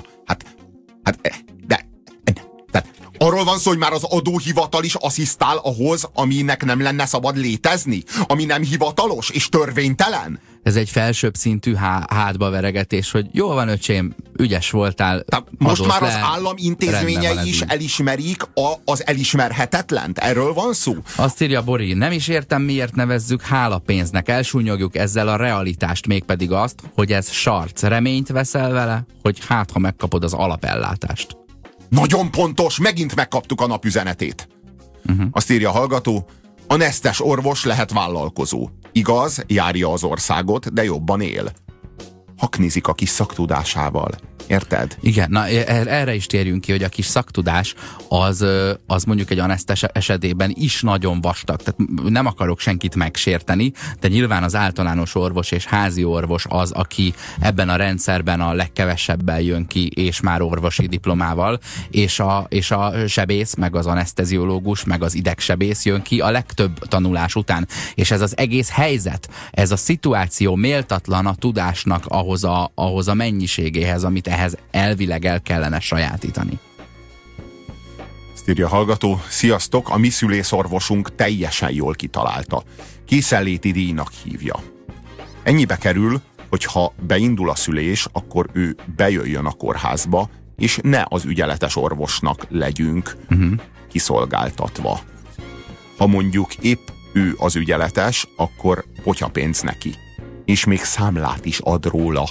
De arról van szó, hogy már az adóhivatal is asszisztál ahhoz, aminek nem lenne szabad létezni? Ami nem hivatalos és törvénytelen? Ez egy felsőbb szintű hátbaveregetés, hogy jól van, öcsém, ügyes voltál. Most már az állam intézményei is elismerik az elismerhetetlent. Erről van szó? Azt írja Bori, nem is értem, miért nevezzük hálapénznek. Elsúnyogjuk ezzel a realitást, mégpedig azt, hogy ez sarc. Reményt veszel vele, hogy hát, ha megkapod az alapellátást. Nagyon pontos, megint megkaptuk a napüzenetét. Azt írja a hallgató, a nesztes orvos lehet vállalkozó. Igaz, járja az országot, de jobban él. Haknizik a kis szaktudásával. Érted? Igen, na erre is térjünk ki, hogy a kis szaktudás az mondjuk egy anesztes esetében is nagyon vastag. Tehát nem akarok senkit megsérteni, de nyilván az általános orvos és házi orvos az, aki ebben a rendszerben a legkevesebbel jön ki, és már orvosi diplomával, és a sebész, meg az aneszteziológus, meg az idegsebész jön ki a legtöbb tanulás után. És ez az egész helyzet, ez a szituáció méltatlan a tudásnak ahhoz a mennyiségéhez, amit ehhez elvileg el kellene sajátítani. Ezt írja a hallgató, sziasztok, a mi szülészorvosunk teljesen jól kitalálta. Készenléti díjnak hívja. Ennyibe kerül, hogyha beindul a szülés, akkor ő bejöjjön a kórházba, és ne az ügyeletes orvosnak legyünk kiszolgáltatva. Ha mondjuk épp ő az ügyeletes, akkor potyapénz neki. És még számlát is ad róla.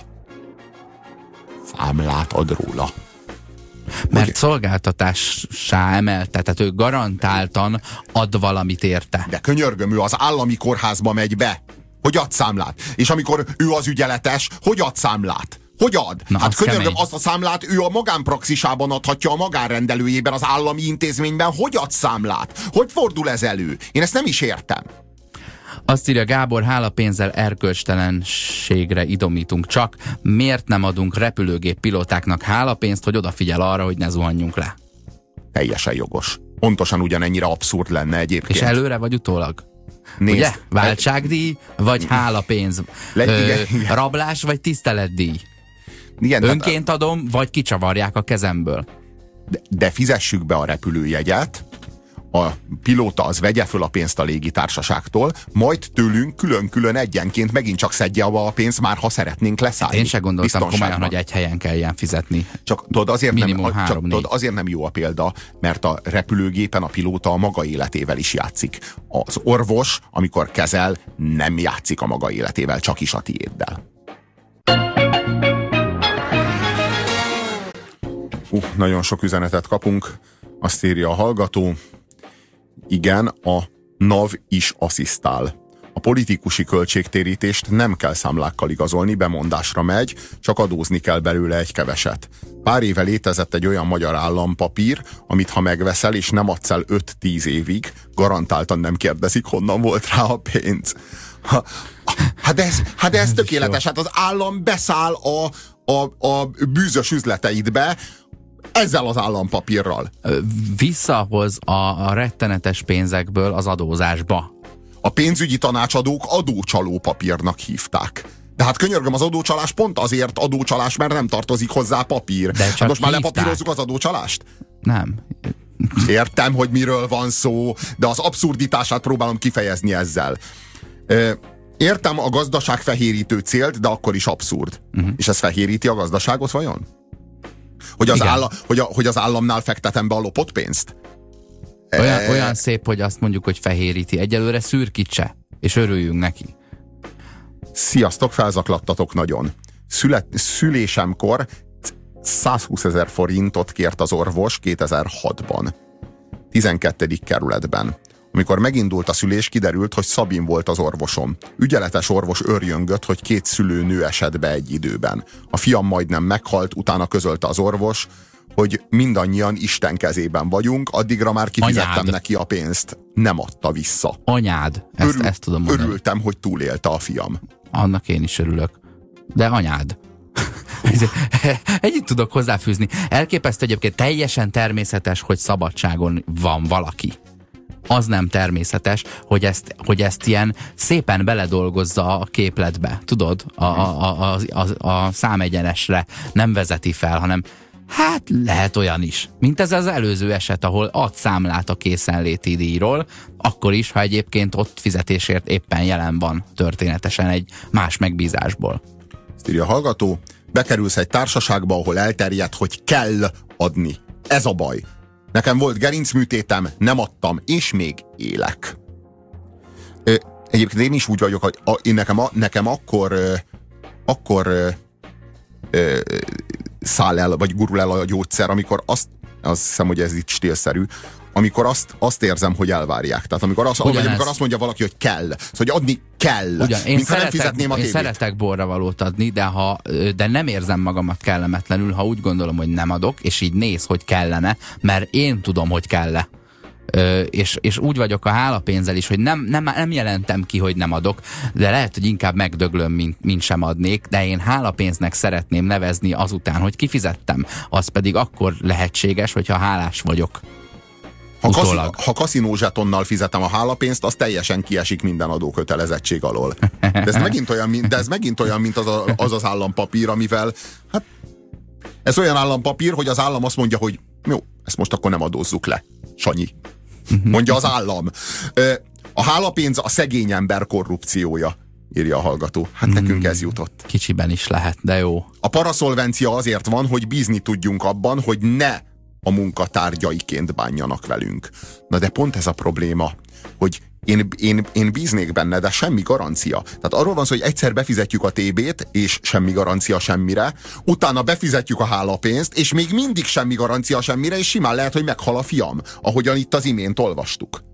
Számlát ad róla. Mert szolgáltatássá emelte, tehát ő garantáltan ad valamit érte. De könyörgöm, ő az állami kórházba megy be. Hogy ad számlát? És amikor ő az ügyeletes, hogy ad számlát? Hogy ad? Na, hát könyörgöm, kemény. azt a számlát ő a magánpraxisában adhatja, a magánrendelőjében, az állami intézményben. Hogy ad számlát? Hogy fordul ez elő? Én ezt nem is értem. Azt írja Gábor, hálapénzzel erkölcstelenségre idomítunk csak. Miért nem adunk repülőgép pilótáknak hálapénzt, hogy odafigyel arra, hogy ne zuhanjunk le? Teljesen jogos. Pontosan ugyanennyire abszurd lenne egyébként. És előre vagy utólag? Nézd, ugye? Váltságdíj, vagy hálapénz? Igen. Rablás, vagy tiszteletdíj? Igen, önként adom, vagy kicsavarják a kezemből? De fizessük be a repülőjegyet, a pilóta az vegye föl a pénzt a légitársaságtól, majd tőlünk külön-külön egyenként megint csak szedje a pénzt, már ha szeretnénk leszállni. Én se gondoltam komolyan, hogy egy helyen kell ilyen fizetni. Csak tudod, azért nem jó a példa, mert a repülőgépen a pilóta a maga életével is játszik. Az orvos, amikor kezel, nem játszik a maga életével, csak is a tiéddel. Nagyon sok üzenetet kapunk. Azt írja a hallgató, igen, a NAV is asszisztál. A politikusi költségtérítést nem kell számlákkal igazolni, bemondásra megy, csak adózni kell belőle egy keveset. Pár éve létezett egy olyan magyar állampapír, amit ha megveszel és nem adsz el 5-10 évig, garantáltan nem kérdezik, honnan volt rá a pénz. Hát ez tökéletes. Hát az állam beszáll a bűzös üzleteidbe ezzel az állampapírral. Visszahoz a rettenetes pénzekből az adózásba. A pénzügyi tanácsadók adócsaló papírnak hívták. De hát könyörgöm, az adócsalás pont azért adócsalás, mert nem tartozik hozzá papír. Hát most már lepapírozzuk az adócsalást? Nem. Értem, hogy miről van szó, de az abszurditását próbálom kifejezni ezzel. Értem a gazdaság fehérítő célt, de akkor is abszurd. És ez fehéríti a gazdaságot vajon? Hogy az államnál fektetem be a lopott pénzt? Olyan szép, hogy azt mondjuk, hogy fehéríti. Egyelőre szürkítse, és örüljünk neki. Sziasztok, felzaklattatok nagyon. Szülésemkor 120 000 forintot kért az orvos 2006-ban. 12. kerületben. Amikor megindult a szülés, kiderült, hogy Szabin volt az orvosom. Ügyeletes orvos örjöngött, hogy 2 szülőnő esett be egy időben. A fiam majdnem meghalt, utána közölte az orvos, hogy mindannyian Isten kezében vagyunk, addigra már kifizettem neki a pénzt. Nem adta vissza. Anyád. Ezt tudom mondani. Örültem, hogy túlélte a fiam. Annak én is örülök. De anyád. Együtt tudok hozzáfűzni. Elképesztő egyébként, teljesen természetes, hogy szabadságon van valaki. Az nem természetes, hogy ezt ilyen szépen beledolgozza a képletbe. Tudod? A számegyenesre nem vezeti fel, hanem hát lehet olyan is. Mint ez az előző eset, ahol ad számlát a készenléti díjról, akkor is, ha egyébként ott fizetésért éppen jelen van történetesen egy más megbízásból. Ezt írja a hallgató, bekerülsz egy társaságba, ahol elterjedt, hogy kell adni. Ez a baj. Nekem volt gerincműtétem, nem adtam, és még élek. Egyébként én is úgy vagyok, hogy nekem akkor száll el, vagy gurul el a gyógyszer, amikor azt hiszem, hogy ez itt stílszerű, amikor azt érzem, hogy elvárják. Tehát amikor azt mondja valaki, hogy kell. Szóval, hogy adni kell. Mintha nem fizetném a tévét. Én szeretek borravalót adni, de nem érzem magamat kellemetlenül, ha úgy gondolom, hogy nem adok, és így néz, hogy kellene, mert én tudom, hogy kell-e. És úgy vagyok a hálapénzzel is, hogy nem jelentem ki, hogy nem adok, de lehet, hogy inkább megdöglöm, mint sem adnék, de én hálapénznek szeretném nevezni azután, hogy kifizettem. Az pedig akkor lehetséges, hogyha hálás vagyok. Ha kaszinózsetonnal fizetem a hálapénzt, az teljesen kiesik minden adókötelezettség alól. De ez megint olyan, mint az állampapír, amivel hát ez olyan állampapír, hogy az állam azt mondja, hogy jó, ezt most akkor nem adózzuk le. Sanyi. Mondja az állam. A hálapénz a szegény ember korrupciója, írja a hallgató. Hát nekünk ez jutott. Kicsiben is lehet, de jó. A paraszolvencia azért van, hogy bízni tudjunk abban, hogy ne a munkatárgyaiként bánjanak velünk. Na de pont ez a probléma, hogy én bíznék benne, de semmi garancia. Tehát arról van szó, hogy egyszer befizetjük a TB-t, és semmi garancia semmire, utána befizetjük a hálapénzt, és még mindig semmi garancia semmire, és simán lehet, hogy meghal a fiam, ahogyan itt az imént olvastuk.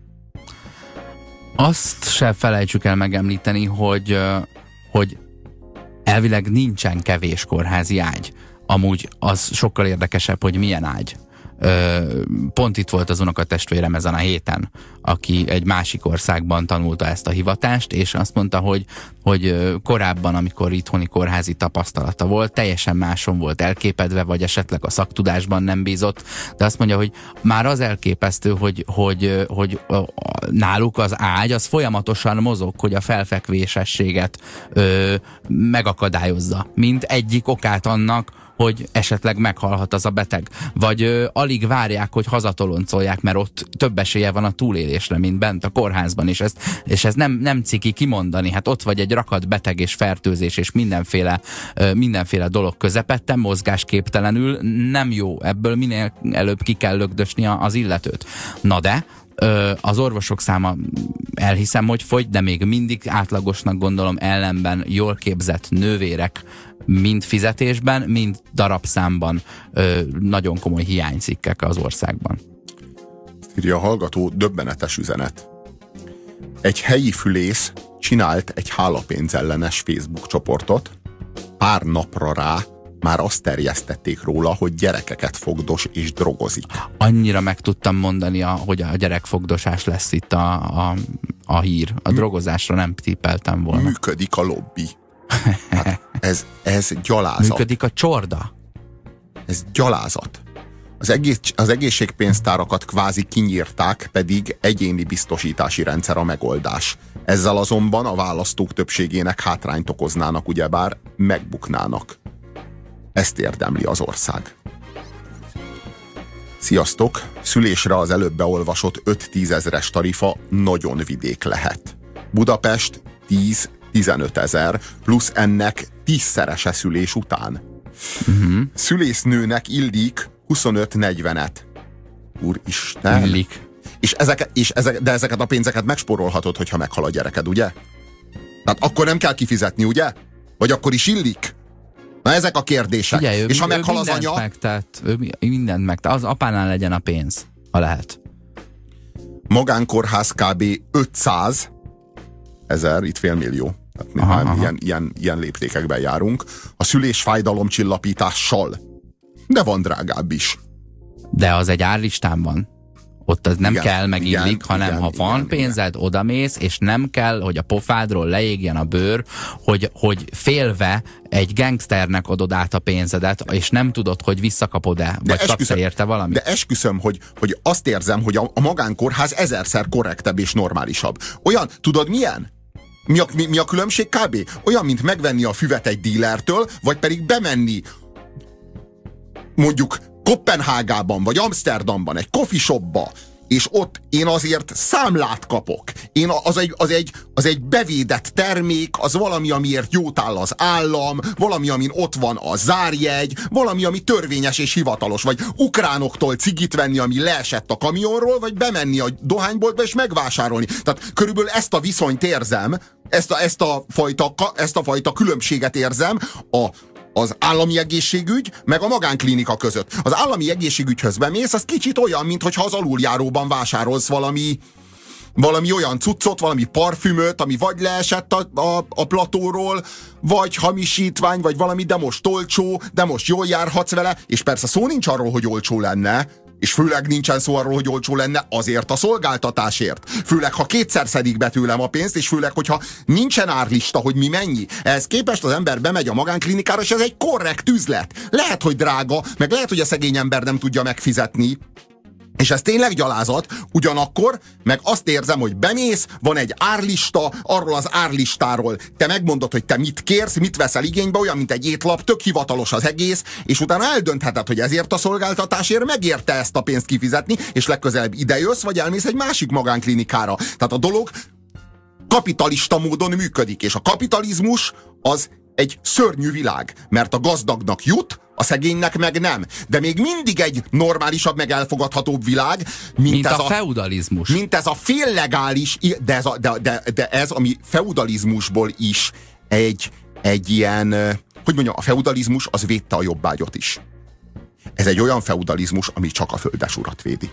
Azt se felejtsük el megemlíteni, hogy elvileg nincsen kevés kórházi ágy. Amúgy az sokkal érdekesebb, hogy milyen ágy. Pont itt volt az unokatestvérem ezen a héten, aki egy másik országban tanulta ezt a hivatást, és azt mondta, hogy korábban, amikor itthoni kórházi tapasztalata volt, teljesen máson volt elképedve, vagy esetleg a szaktudásban nem bízott, de azt mondja, hogy már az elképesztő, hogy náluk az ágy, az folyamatosan mozog, hogy a felfekvésességet megakadályozza, mint egyik okát annak, hogy esetleg meghalhat az a beteg. Vagy alig várják, hogy hazatoloncolják, mert ott több esélye van a túlélésre, mint bent a kórházban, és ez nem ciki kimondani. Hát ott vagy egy rakat beteg és fertőzés, és mindenféle dolog közepette, mozgásképtelenül, nem jó. Ebből minél előbb ki kell lögdösni az illetőt. Na de, az orvosok száma elhiszem, hogy fogy, de még mindig átlagosnak gondolom, ellenben jól képzett nővérek mind fizetésben, mind darabszámban nagyon komoly hiánycikkek az országban. Írja a hallgató, döbbenetes üzenet. egy helyi fülész csinált egy hálapénzellenes Facebook csoportot, pár napra rá már azt terjesztették róla, hogy gyerekeket fogdos és drogozik. Annyira meg tudtam mondani, hogy a gyerekfogdosás lesz itt a hír. A drogozásra nem tippeltem volna. Működik a lobby. Hát ez gyalázat. Működik a csorda. Ez gyalázat. Az egészségpénztárakat kvázi kinyírták, pedig egyéni biztosítási rendszer a megoldás. Ezzel azonban a választók többségének hátrányt okoznának, ugyebár megbuknának. Ezt érdemli az ország. Sziasztok! Szülésre az előbb beolvasott 5-10 ezres tarifa nagyon vidék lehet. Budapest 10-15 ezer, plusz ennek 10-szerese szülés után. Szülésznőnek illik 25-40-et. Úristen! Illik. De ezeket a pénzeket megspórolhatod, hogyha meghal a gyereked, ugye? Tehát akkor nem kell kifizetni, ugye? Vagy akkor is illik? Na ezek a kérdések. Ugye, és ha meghal az anya... Ő mindent megtett. Az apánál legyen a pénz, ha lehet. Magánkórház kb. 500 ezer, itt félmillió. Ilyen léptékekben járunk. A szülés fájdalomcsillapítással. De van drágább is. De az egy árlistán van. Ott az nem kell, meg illik, hanem ha van pénzed, odamész, és nem kell, hogy a pofádról leégjen a bőr, hogy félve egy gangsternek adod át a pénzedet, és nem tudod, hogy visszakapod-e, vagy kapsz-e érte valamit. De esküszöm, hogy azt érzem, hogy a magánkórház 1000-szer korrektebb és normálisabb. Olyan, tudod milyen? Mi a különbség kb? Olyan, mint megvenni a füvet egy dílertől, vagy pedig bemenni mondjuk Koppenhágában vagy Amsterdamban egy coffee shopba, és ott én azért számlát kapok. Az egy bevédett termék, az valami, amiért jót áll az állam, valami, amin ott van a zárjegy, valami, ami törvényes és hivatalos, vagy ukránoktól cigit venni, ami leesett a kamionról, vagy bemenni a dohányboltba és megvásárolni. Tehát körülbelül ezt a viszonyt érzem, ezt a fajta különbséget érzem az állami egészségügy, meg a magánklinika között. Az állami egészségügyhöz bemész, az kicsit olyan, mintha az aluljáróban vásárolsz valami olyan cuccot, valami parfümöt, ami vagy leesett a platóról, vagy hamisítvány, vagy valami, de most olcsó, de most jól járhatsz vele, és persze szó nincs arról, hogy olcsó lenne, és főleg nincsen szó arról, hogy olcsó lenne azért a szolgáltatásért. Főleg, ha kétszer szedik be tőlem a pénzt, és főleg, hogyha nincsen árlista, hogy mi mennyi. Ehhez képest az ember bemegy a magánklinikára, és ez egy korrekt üzlet. Lehet, hogy drága, meg lehet, hogy a szegény ember nem tudja megfizetni, és ez tényleg gyalázat, ugyanakkor meg azt érzem, hogy bemész, van egy árlista, arról az árlistáról te megmondod, hogy te mit kérsz, mit veszel igénybe, olyan, mint egy étlap, tök hivatalos az egész, és utána eldöntheted, hogy ezért a szolgáltatásért megérte ezt a pénzt kifizetni, és legközelebb idejössz, vagy elmész egy másik magánklinikára. Tehát a dolog kapitalista módon működik, és a kapitalizmus az egy szörnyű világ, mert a gazdagnak jut, a szegénynek meg nem. De még mindig egy normálisabb, meg elfogadhatóbb világ, mint ez a feudalizmus. Mint ez a féllegális, de ez, ami feudalizmusból is egy ilyen, hogy mondjam, a feudalizmus az védte a jobbágyot is. Ez egy olyan feudalizmus, ami csak a földesurat védi.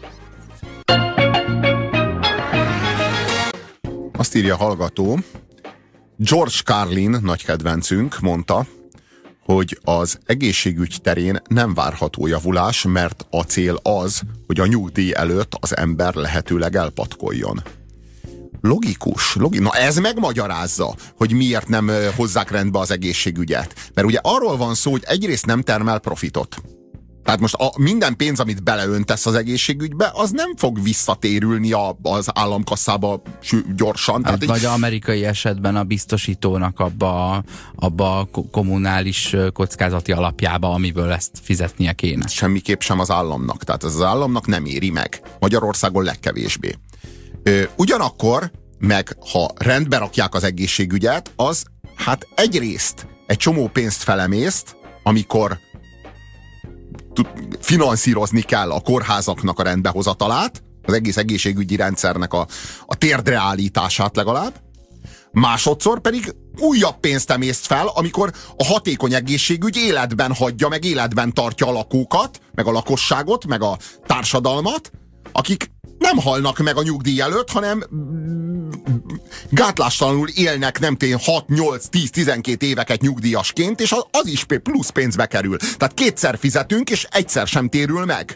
Azt írja a hallgató, George Carlin, nagy kedvencünk, mondta, hogy az egészségügy terén nem várható javulás, mert a cél az, hogy a nyugdíj előtt az ember lehetőleg elpatkoljon. Logikus. Na ez megmagyarázza, hogy miért nem hozzák rendbe az egészségügyet. Mert ugye arról van szó, hogy egyrészt nem termel profitot. Tehát most minden pénz, amit beleöntesz az egészségügybe, az nem fog visszatérülni az államkasszába gyorsan. Hát vagy amerikai esetben a biztosítónak abba a kommunális kockázati alapjába, amiből ezt fizetnie kéne. Semmiképp sem az államnak. Tehát ez az államnak nem éri meg. Magyarországon legkevésbé. Ugyanakkor, meg ha rendbe rakják az egészségügyet, az hát egyrészt egy csomó pénzt felemészt, amikor finanszírozni kell a kórházaknak a rendbehozatalát, az egész egészségügyi rendszernek a térdre állítását legalább. Másodszor pedig újabb pénzt emészt fel, amikor a hatékony egészségügy életben hagyja, meg életben tartja a lakókat, meg a lakosságot, meg a társadalmat, akik nem halnak meg a nyugdíj előtt, hanem gátlástalanul élnek, nem tudom, 6, 8, 10, 12 éveket nyugdíjasként, és az is plusz pénzbe kerül. Tehát kétszer fizetünk, és egyszer sem térül meg.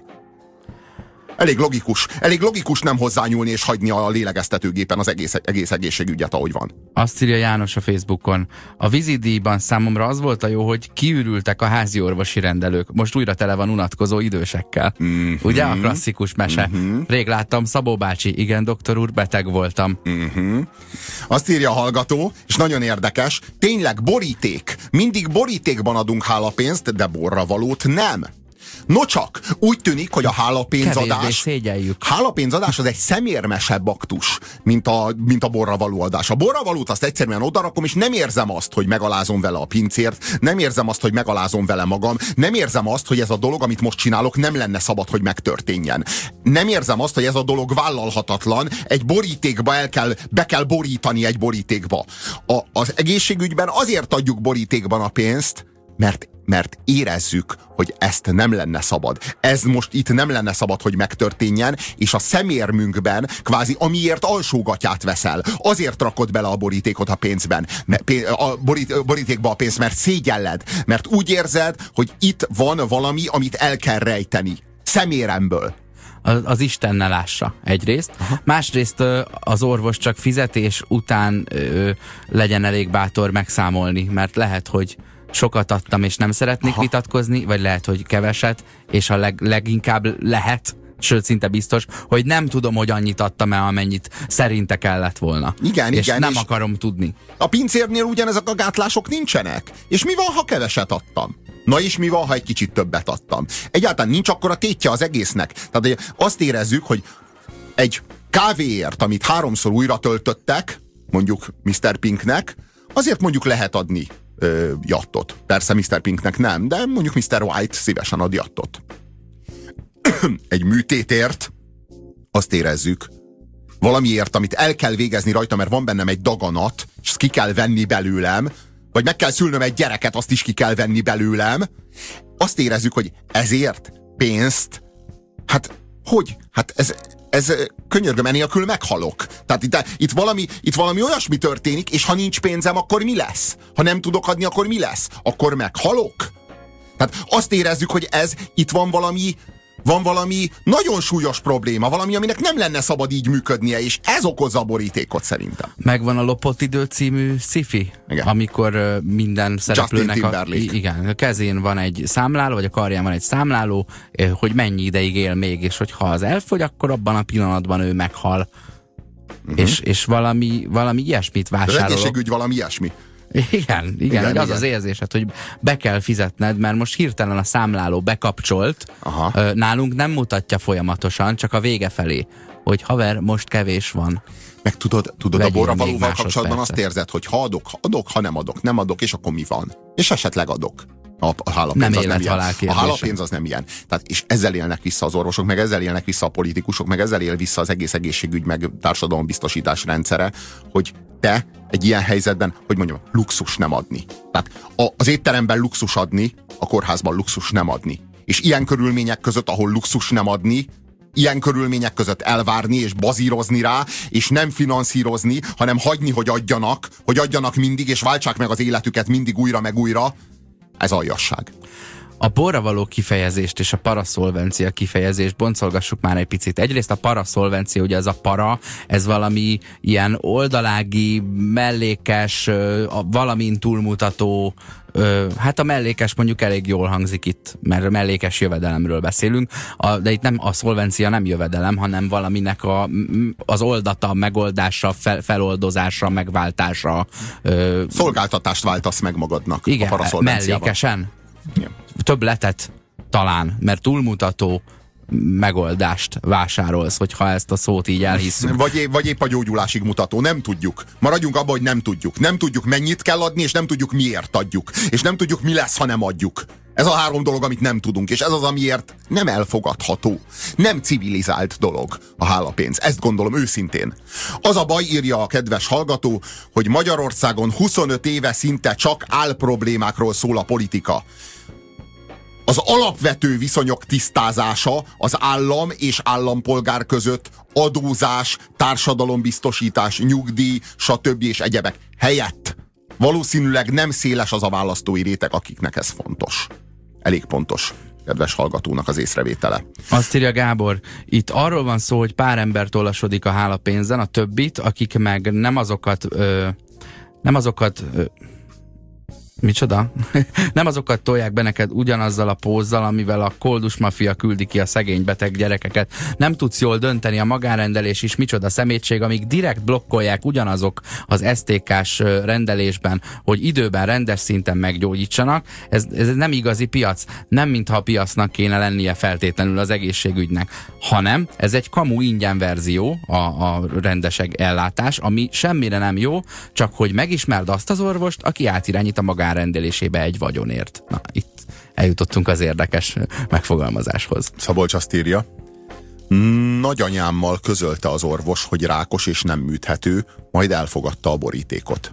Elég logikus nem hozzányúlni és hagyni a lélegeztetőgépen az egész egészségügyet, ahogy van. Azt írja János a Facebookon. A vízidíjban számomra az volt a jó, hogy kiürültek a házi orvosi rendelők. Most újra tele van unatkozó idősekkel. Ugye a klasszikus mese? Rég láttam Szabó bácsi, igen, doktor úr, beteg voltam. Azt írja a hallgató, és nagyon érdekes, tényleg boríték. Mindig borítékban adunk hálapénzt, de borra valót nem. Nocsak, úgy tűnik, hogy a hálapénzadás az egy szemérmesebb aktus, mint a borra való adás. A borra valót azt egyszerűen odarakom, és nem érzem azt, hogy megalázom vele a pincért, nem érzem azt, hogy megalázom vele magam, nem érzem azt, hogy ez a dolog, amit most csinálok, nem lenne szabad, hogy megtörténjen. Nem érzem azt, hogy ez a dolog vállalhatatlan, egy borítékba be kell borítani egy borítékba. Az egészségügyben azért adjuk borítékban a pénzt, mert érezzük, hogy ezt nem lenne szabad. Ez most itt nem lenne szabad, hogy megtörténjen, és a szemérmünkben kvázi amiért alsógatyát veszel, azért rakod bele a borítékot a pénzben, borítékba a pénzt, mert szégyelled, mert úgy érzed, hogy itt van valami, amit el kell rejteni. Szeméremből. Az Isten ne lássa egyrészt. Aha. Másrészt az orvos csak fizetés után legyen elég bátor megszámolni, mert lehet, hogy sokat adtam, és nem szeretnék vitatkozni, vagy lehet, hogy keveset, és a leginkább lehet, sőt, szinte biztos, hogy nem tudom, hogy annyit adtam el, amennyit szerinte kellett volna. Igen, és nem akarom tudni. A pincérnél ugyanezek a gátlások nincsenek. És mi van, ha keveset adtam? Na és mi van, ha egy kicsit többet adtam? Egyáltalán nincs akkora tétje az egésznek. Tehát azt érezzük, hogy egy kávéért, amit 3-szor újra töltöttek, mondjuk Mr. Pinknek, azért mondjuk lehet adni jattot. Persze Mr. Pinknek nem, de mondjuk Mr. White szívesen ad jattot. Egy műtétért azt érezzük, valamiért, amit el kell végezni rajta, mert van bennem egy daganat, és ezt ki kell venni belőlem, vagy meg kell szülnöm egy gyereket, azt is ki kell venni belőlem, azt érezzük, hogy ezért pénzt, hát hogy? Hát ez könyörgöm, enélkül meghalok. Tehát itt valami olyasmi történik, és ha nincs pénzem, akkor mi lesz? Ha nem tudok adni, akkor mi lesz? Akkor meghalok? Tehát azt érezzük, hogy itt van valami nagyon súlyos probléma, valami, aminek nem lenne szabad így működnie, és ez okozza a borítékot szerintem. Megvan a Lopott idő című sci-fi, amikor minden szereplőnek a kezén van egy számláló, vagy a karján van egy számláló, hogy mennyi ideig él még, és hogyha az elfogy, akkor abban a pillanatban ő meghal. És valami ilyesmit vásárolok. Az egészségügy valami ilyesmi. Igen, az érzésed, hogy be kell fizetned, mert most hirtelen a számláló bekapcsolt, nálunk nem mutatja folyamatosan, csak a vége felé, hogy haver, most kevés van. Meg tudod a borra valóval kapcsolatban azt érzed, hogy ha adok, ha nem adok, és akkor mi van? És esetleg adok. A hálapénz az nem ilyen. A hálapénz az nem ilyen. Tehát, és ezzel élnek vissza az orvosok, meg ezzel élnek vissza a politikusok, meg ezzel él vissza az egész egészségügy, meg társadalombiztosítás rendszere, hogy te egy ilyen helyzetben, hogy mondjam, luxus nem adni. Tehát az étteremben luxus adni, a kórházban luxus nem adni. És ilyen körülmények között, ahol luxus nem adni, ilyen körülmények között elvárni és bazírozni rá, és nem finanszírozni, hanem hagyni, hogy adjanak mindig, és váltsák meg az életüket mindig újra meg újra, ez aljasság. A borra való kifejezést és a paraszolvencia kifejezést boncolgassuk már egy picit. Egyrészt a paraszolvencia, ugye ez a para, ez valami ilyen oldalági, mellékes, valamin túlmutató, hát a mellékes mondjuk elég jól hangzik itt, mert mellékes jövedelemről beszélünk, de itt nem a szolvencia nem jövedelem, hanem valaminek az oldata, megoldása, feloldozása, megváltása. Szolgáltatást váltasz meg magadnak. Igen, a mellékesen. Igen. Többletet talán, mert túlmutató megoldást vásárolsz, hogyha ezt a szót így elhisszük. Vagy épp a gyógyulásig mutató, nem tudjuk. Maradjunk abban, hogy nem tudjuk. Nem tudjuk, mennyit kell adni, és nem tudjuk, miért adjuk. És nem tudjuk, mi lesz, ha nem adjuk. Ez a 3 dolog, amit nem tudunk, és ez az, amiért nem elfogadható. Nem civilizált dolog a hálapénz. Ezt gondolom őszintén. Az a baj, írja a kedves hallgató, hogy Magyarországon 25 éve szinte csak álproblémákról szól a politika. az alapvető viszonyok tisztázása az állam és állampolgár között, adózás, társadalombiztosítás, nyugdíj, stb. És egyebek helyett valószínűleg nem széles az a választói réteg, akiknek ez fontos. Elég pontos, kedves hallgatónak az észrevétele. Azt írja Gábor, itt arról van szó, hogy pár ember tollasodik a hálapénzen, a többit, akik meg nem azokat micsoda? Nem azokat tolják be neked ugyanazzal a pózzal, amivel a koldus mafia küldi ki a szegény beteg gyerekeket. Nem tudsz jól dönteni, a magánrendelés is micsoda szemétség, amíg direkt blokkolják ugyanazok az STK-s rendelésben, hogy időben rendes szinten meggyógyítsanak. Ez nem igazi piac. Nem mintha a piacnak kéne lennie feltétlenül az egészségügynek, hanem ez egy kamu ingyen verzió, a rendes ellátás, ami semmire nem jó, csak hogy megismerd azt az orvost, aki átirányít a magánrendelésébe egy vagyonért. Na, itt eljutottunk az érdekes megfogalmazáshoz. Szabolcs azt írja, nagyanyámmal közölte az orvos, hogy rákos és nem műthető, majd elfogadta a borítékot.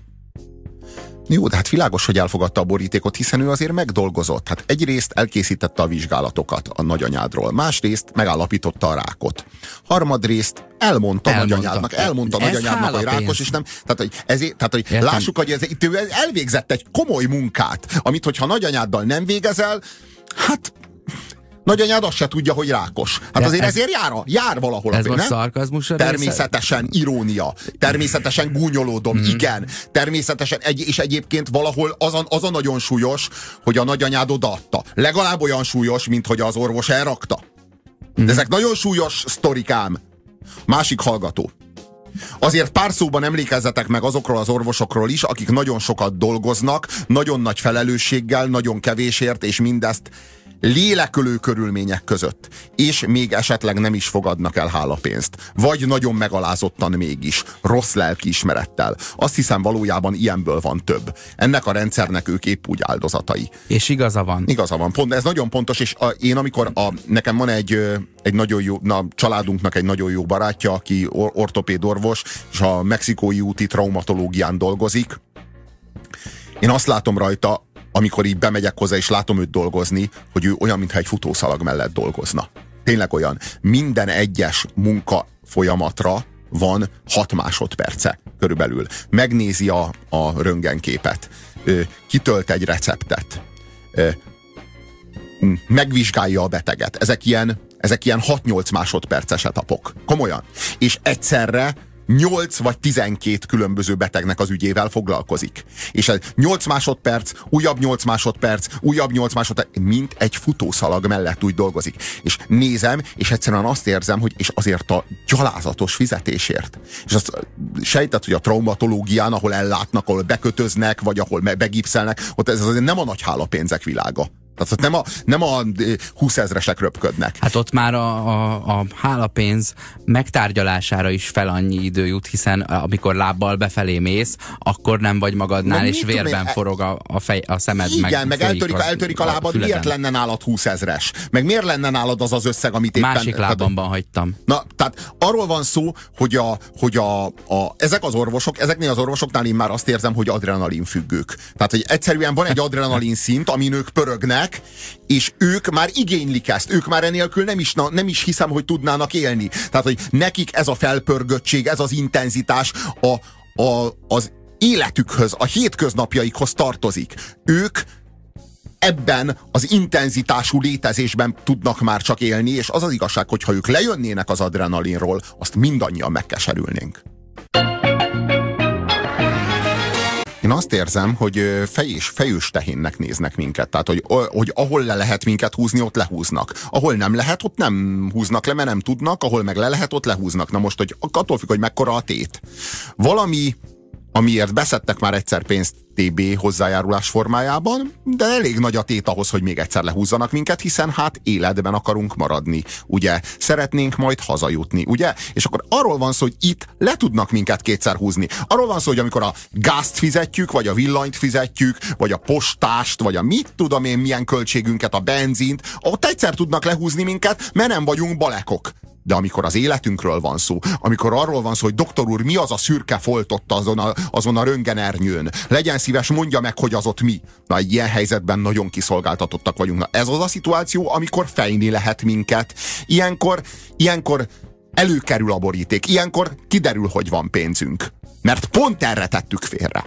Jó, de hát világos, hogy elfogadta a borítékot, hiszen ő azért megdolgozott. Hát egyrészt elkészítette a vizsgálatokat a nagyanyádról, másrészt megállapította a rákot. Harmadrészt elmondta nagyanyádnak, hogy rákos, és nem. Tehát, hogy lássuk, hogy itt ő elvégzett egy komoly munkát, amit hogyha nagyanyáddal nem végezel, hát nagyanyád azt se tudja, hogy rákos. Hát azért ezért jár valahol. Ez most szarkazmusra? Természetesen irónia. Természetesen gúnyolódom. Igen. Természetesen. És egyébként valahol az a nagyon súlyos, hogy a nagyanyád odaadta. Legalább olyan súlyos, mint hogy az orvos elrakta. De ezek nagyon súlyos sztorikám. Másik hallgató. Azért pár szóban emlékezzetek meg azokról az orvosokról is, akik nagyon sokat dolgoznak, nagyon nagy felelősséggel, nagyon kevésért, és mindezt lélekölő körülmények között, és még esetleg nem is fogadnak el hálapénzt. Vagy nagyon megalázottan mégis, rossz lelkiismerettel. Azt hiszem valójában ilyenből van több. Ennek a rendszernek ők épp úgy áldozatai. És igaza van. Igaza van. Pont, ez nagyon pontos, és én amikor nekem van egy nagyon jó, családunknak egy nagyon jó barátja, aki ortopéd orvos, és a mexikói úti traumatológián dolgozik. Én azt látom rajta, amikor így bemegyek hozzá, és látom őt dolgozni, hogy ő olyan, mintha egy futószalag mellett dolgozna. Tényleg olyan. Minden egyes munka folyamatra van 6 másodperce körülbelül. Megnézi a röntgenképet, kitölt egy receptet, megvizsgálja a beteget. Ezek ilyen 6-8 másodperces etapok. Komolyan. És egyszerre 8 vagy 12 különböző betegnek az ügyével foglalkozik. És ez 8 másodperc, újabb 8 másodperc, újabb 8 másodperc, mint egy futószalag mellett úgy dolgozik. És nézem, és egyszerűen azt érzem, hogy és azért a gyalázatos fizetésért. És azt sejtett, hogy a traumatológián, ahol ellátnak, ahol bekötöznek, vagy ahol begipszelnek, ott ez azért nem a nagy hálapénzek világa. Tehát nem a 20 000-esek röpködnek. Hát ott már a hálapénz megtárgyalására is fel annyi idő jut, hiszen amikor lábbal befelé mész, akkor nem vagy magadnál, és vérben forog a szemed. Igen, meg eltörik a lábad, miért lenne nálad 20 000-es? Meg miért lenne nálad az az összeg, amit éppen... Másik lábamban hagytam. Na, tehát arról van szó, hogy ezek az orvosok, ezeknél az orvosoknál én már azt érzem, hogy adrenalin függők. Tehát, hogy egyszerűen van egy adrenalin szint, amin ők pörögnek, és ők már igénylik ezt, ők már enélkül nem is hiszem, hogy tudnának élni. Tehát, hogy nekik ez a felpörgöttség, ez az intenzitás az életükhöz, a hétköznapjaikhoz tartozik. Ők ebben az intenzitású létezésben tudnak már csak élni, és az az igazság, hogyha ők lejönnének az adrenalinról, azt mindannyian megkeserülnénk. Én azt érzem, hogy fejős tehénnek néznek minket. Tehát, hogy ahol le lehet minket húzni, ott lehúznak. Ahol nem lehet, ott nem húznak le, mert nem tudnak. Ahol meg le lehet, ott lehúznak. Na most, hogy attól függ, hogy mekkora a tét. Valami, amiért beszedtek már egyszer pénzt TB hozzájárulás formájában, de elég nagy a tét ahhoz, hogy még egyszer lehúzzanak minket, hiszen hát életben akarunk maradni, ugye? Szeretnénk majd hazajutni, ugye? És akkor arról van szó, hogy itt le tudnak minket kétszer húzni. Arról van szó, hogy amikor a gázt fizetjük, vagy a villanyt fizetjük, vagy a postást, vagy a mit tudom én milyen költségünket, a benzint, ott egyszer tudnak lehúzni minket, mert nem vagyunk balekok. De amikor az életünkről van szó, amikor arról van szó, hogy doktor úr, mi az a szürke folt ott azon a röntgenernyőn, legyen szíves, mondja meg, hogy az ott mi. Na, egy ilyen helyzetben nagyon kiszolgáltatottak vagyunk. Na, ez az a szituáció, amikor fejni lehet minket. Ilyenkor előkerül a boríték, ilyenkor kiderül, hogy van pénzünk. Mert pont erre tettük félre.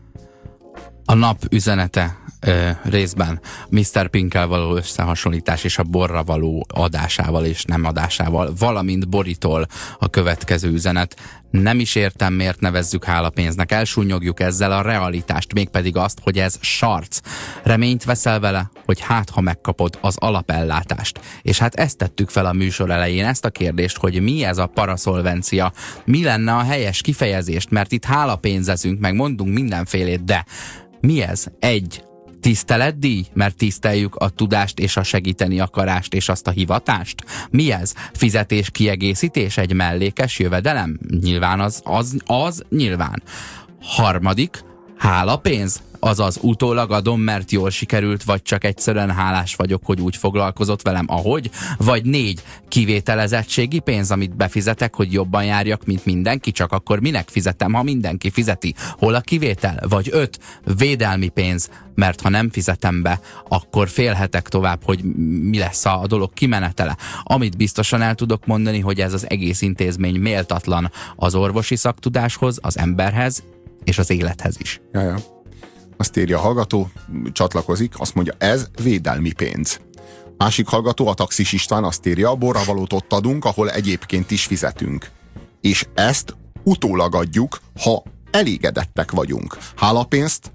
A nap üzenete részben Mr. Pinkkel való összehasonlítás és a borra való adásával és nem adásával, valamint borítól a következő üzenet. Nem is értem, miért nevezzük hálapénznek. Elsúnyogjuk ezzel a realitást, mégpedig azt, hogy ez sarc. Reményt veszel vele, hogy hát, ha megkapod az alapellátást. És hát ezt tettük fel a műsor elején, ezt a kérdést, hogy mi ez a paraszolvencia, mi lenne a helyes kifejezést, mert itt hálapénzezünk, meg mondunk mindenfélét, de mi ez? Egy tiszteletdíj, mert tiszteljük a tudást és a segíteni akarást és azt a hivatást? Mi ez? Fizetés kiegészítés? Egy mellékes jövedelem? Nyilván az nyilván. Harmadik, hálapénz? Azaz utólag adom, mert jól sikerült, vagy csak egyszerűen hálás vagyok, hogy úgy foglalkozott velem, ahogy? Vagy 4, kivételezettségi pénz, amit befizetek, hogy jobban járjak, mint mindenki, csak akkor minek fizetem, ha mindenki fizeti? Hol a kivétel? Vagy 5, védelmi pénz, mert ha nem fizetem be, akkor félhetek tovább, hogy mi lesz a dolog kimenetele. Amit biztosan el tudok mondani, hogy ez az egész intézmény méltatlan az orvosi szaktudáshoz, az emberhez és az élethez is. Jaja. Azt írja a hallgató, csatlakozik, azt mondja, ez védelmi pénz. Másik hallgató, a Taxis István azt írja, borravalót ott adunk, ahol egyébként is fizetünk. És ezt utólag adjuk, ha elégedettek vagyunk. Hálapénzt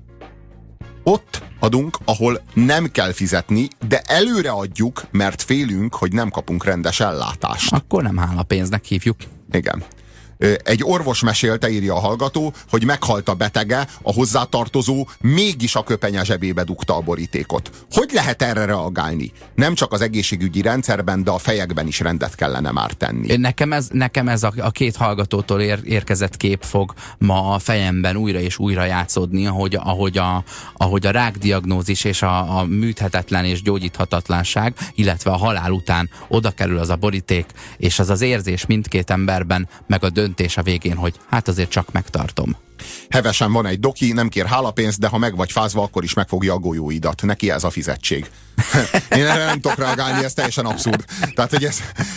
ott adunk, ahol nem kell fizetni, de előre adjuk, mert félünk, hogy nem kapunk rendes ellátást. Akkor nem hálapénznek hívjuk. Igen. Egy orvos mesélte, írja a hallgató, hogy meghalt a betege, a hozzátartozó mégis a köpenye zsebébe dugta a borítékot. Hogy lehet erre reagálni? Nem csak az egészségügyi rendszerben, de a fejekben is rendet kellene már tenni. Nekem ez a két hallgatótól érkezett kép fog ma a fejemben újra és újra játszódni, ahogy a rákdiagnózis és a műthetetlen és gyógyíthatatlanság, illetve a halál után oda kerül az a boríték, és az az érzés mindkét emberben, meg a döntés a végén, hogy hát azért csak megtartom. Hevesen van egy doki, nem kér hálapénzt, de ha meg vagy fázva, akkor is megfogja a golyóidat. Neki ez a fizetség. Én erre nem tudok reagálni, ez teljesen abszurd. Tehát, hogy ez...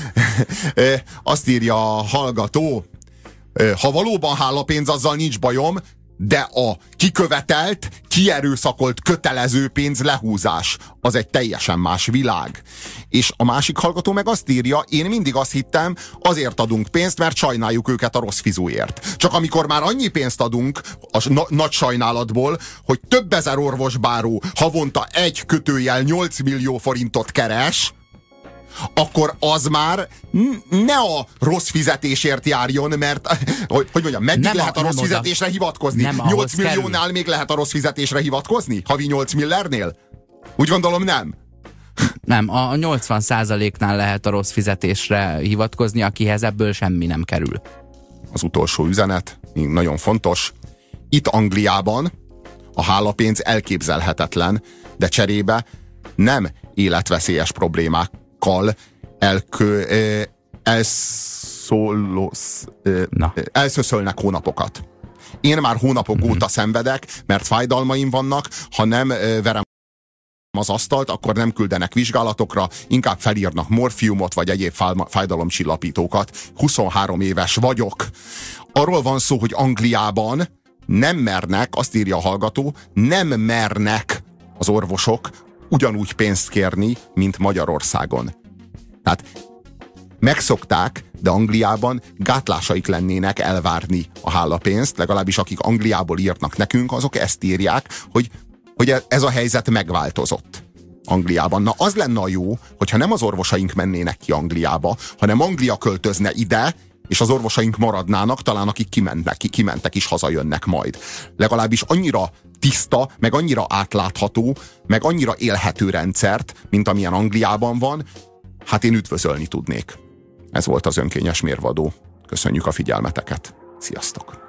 Azt írja a hallgató, ha valóban hálapénz, azzal nincs bajom, de a kikövetelt, kierőszakolt kötelező pénz lehúzás, az egy teljesen más világ. És a másik hallgató meg azt írja, én mindig azt hittem, azért adunk pénzt, mert sajnáljuk őket a rossz fizúért. Csak amikor már annyi pénzt adunk a nagy sajnálatból, hogy több ezer orvosbáró havonta 8 millió forintot keres, akkor az már ne a rossz fizetésért járjon, mert, hogy mondjam, meddig nem lehet a rossz fizetésre hivatkozni? 8 milliónál kerül. Még lehet a rossz fizetésre hivatkozni? Havi 8 millárnél? Úgy gondolom, nem. Nem, a 80%-nál lehet a rossz fizetésre hivatkozni, akihez ebből semmi nem kerül. Az utolsó üzenet, nagyon fontos. Itt Angliában a hálapénz elképzelhetetlen, de cserébe nem életveszélyes problémákkal elszöszölnek hónapokat. Én már hónapok óta szenvedek, mert fájdalmaim vannak, ha nem verem az asztalt, akkor nem küldenek vizsgálatokra, inkább felírnak morfiumot, vagy egyéb fájdalomcsillapítókat. 23 éves vagyok. Arról van szó, hogy Angliában nem mernek, azt írja a hallgató, nem mernek az orvosok ugyanúgy pénzt kérni, mint Magyarországon. Tehát megszokták, de Angliában gátlásaik lennének elvárni a hálapénzt, legalábbis akik Angliából írnak nekünk, azok ezt írják, hogy ez a helyzet megváltozott Angliában. Na, az lenne a jó, hogyha nem az orvosaink mennének ki Angliába, hanem Anglia költözne ide, és az orvosaink maradnának, talán akik kimentek is hazajönnek majd. Legalábbis annyira tiszta, meg annyira átlátható, meg annyira élhető rendszert, mint amilyen Angliában van, hát én üdvözölni tudnék. Ez volt az Önkényes Mérvadó. Köszönjük a figyelmeteket. Sziasztok!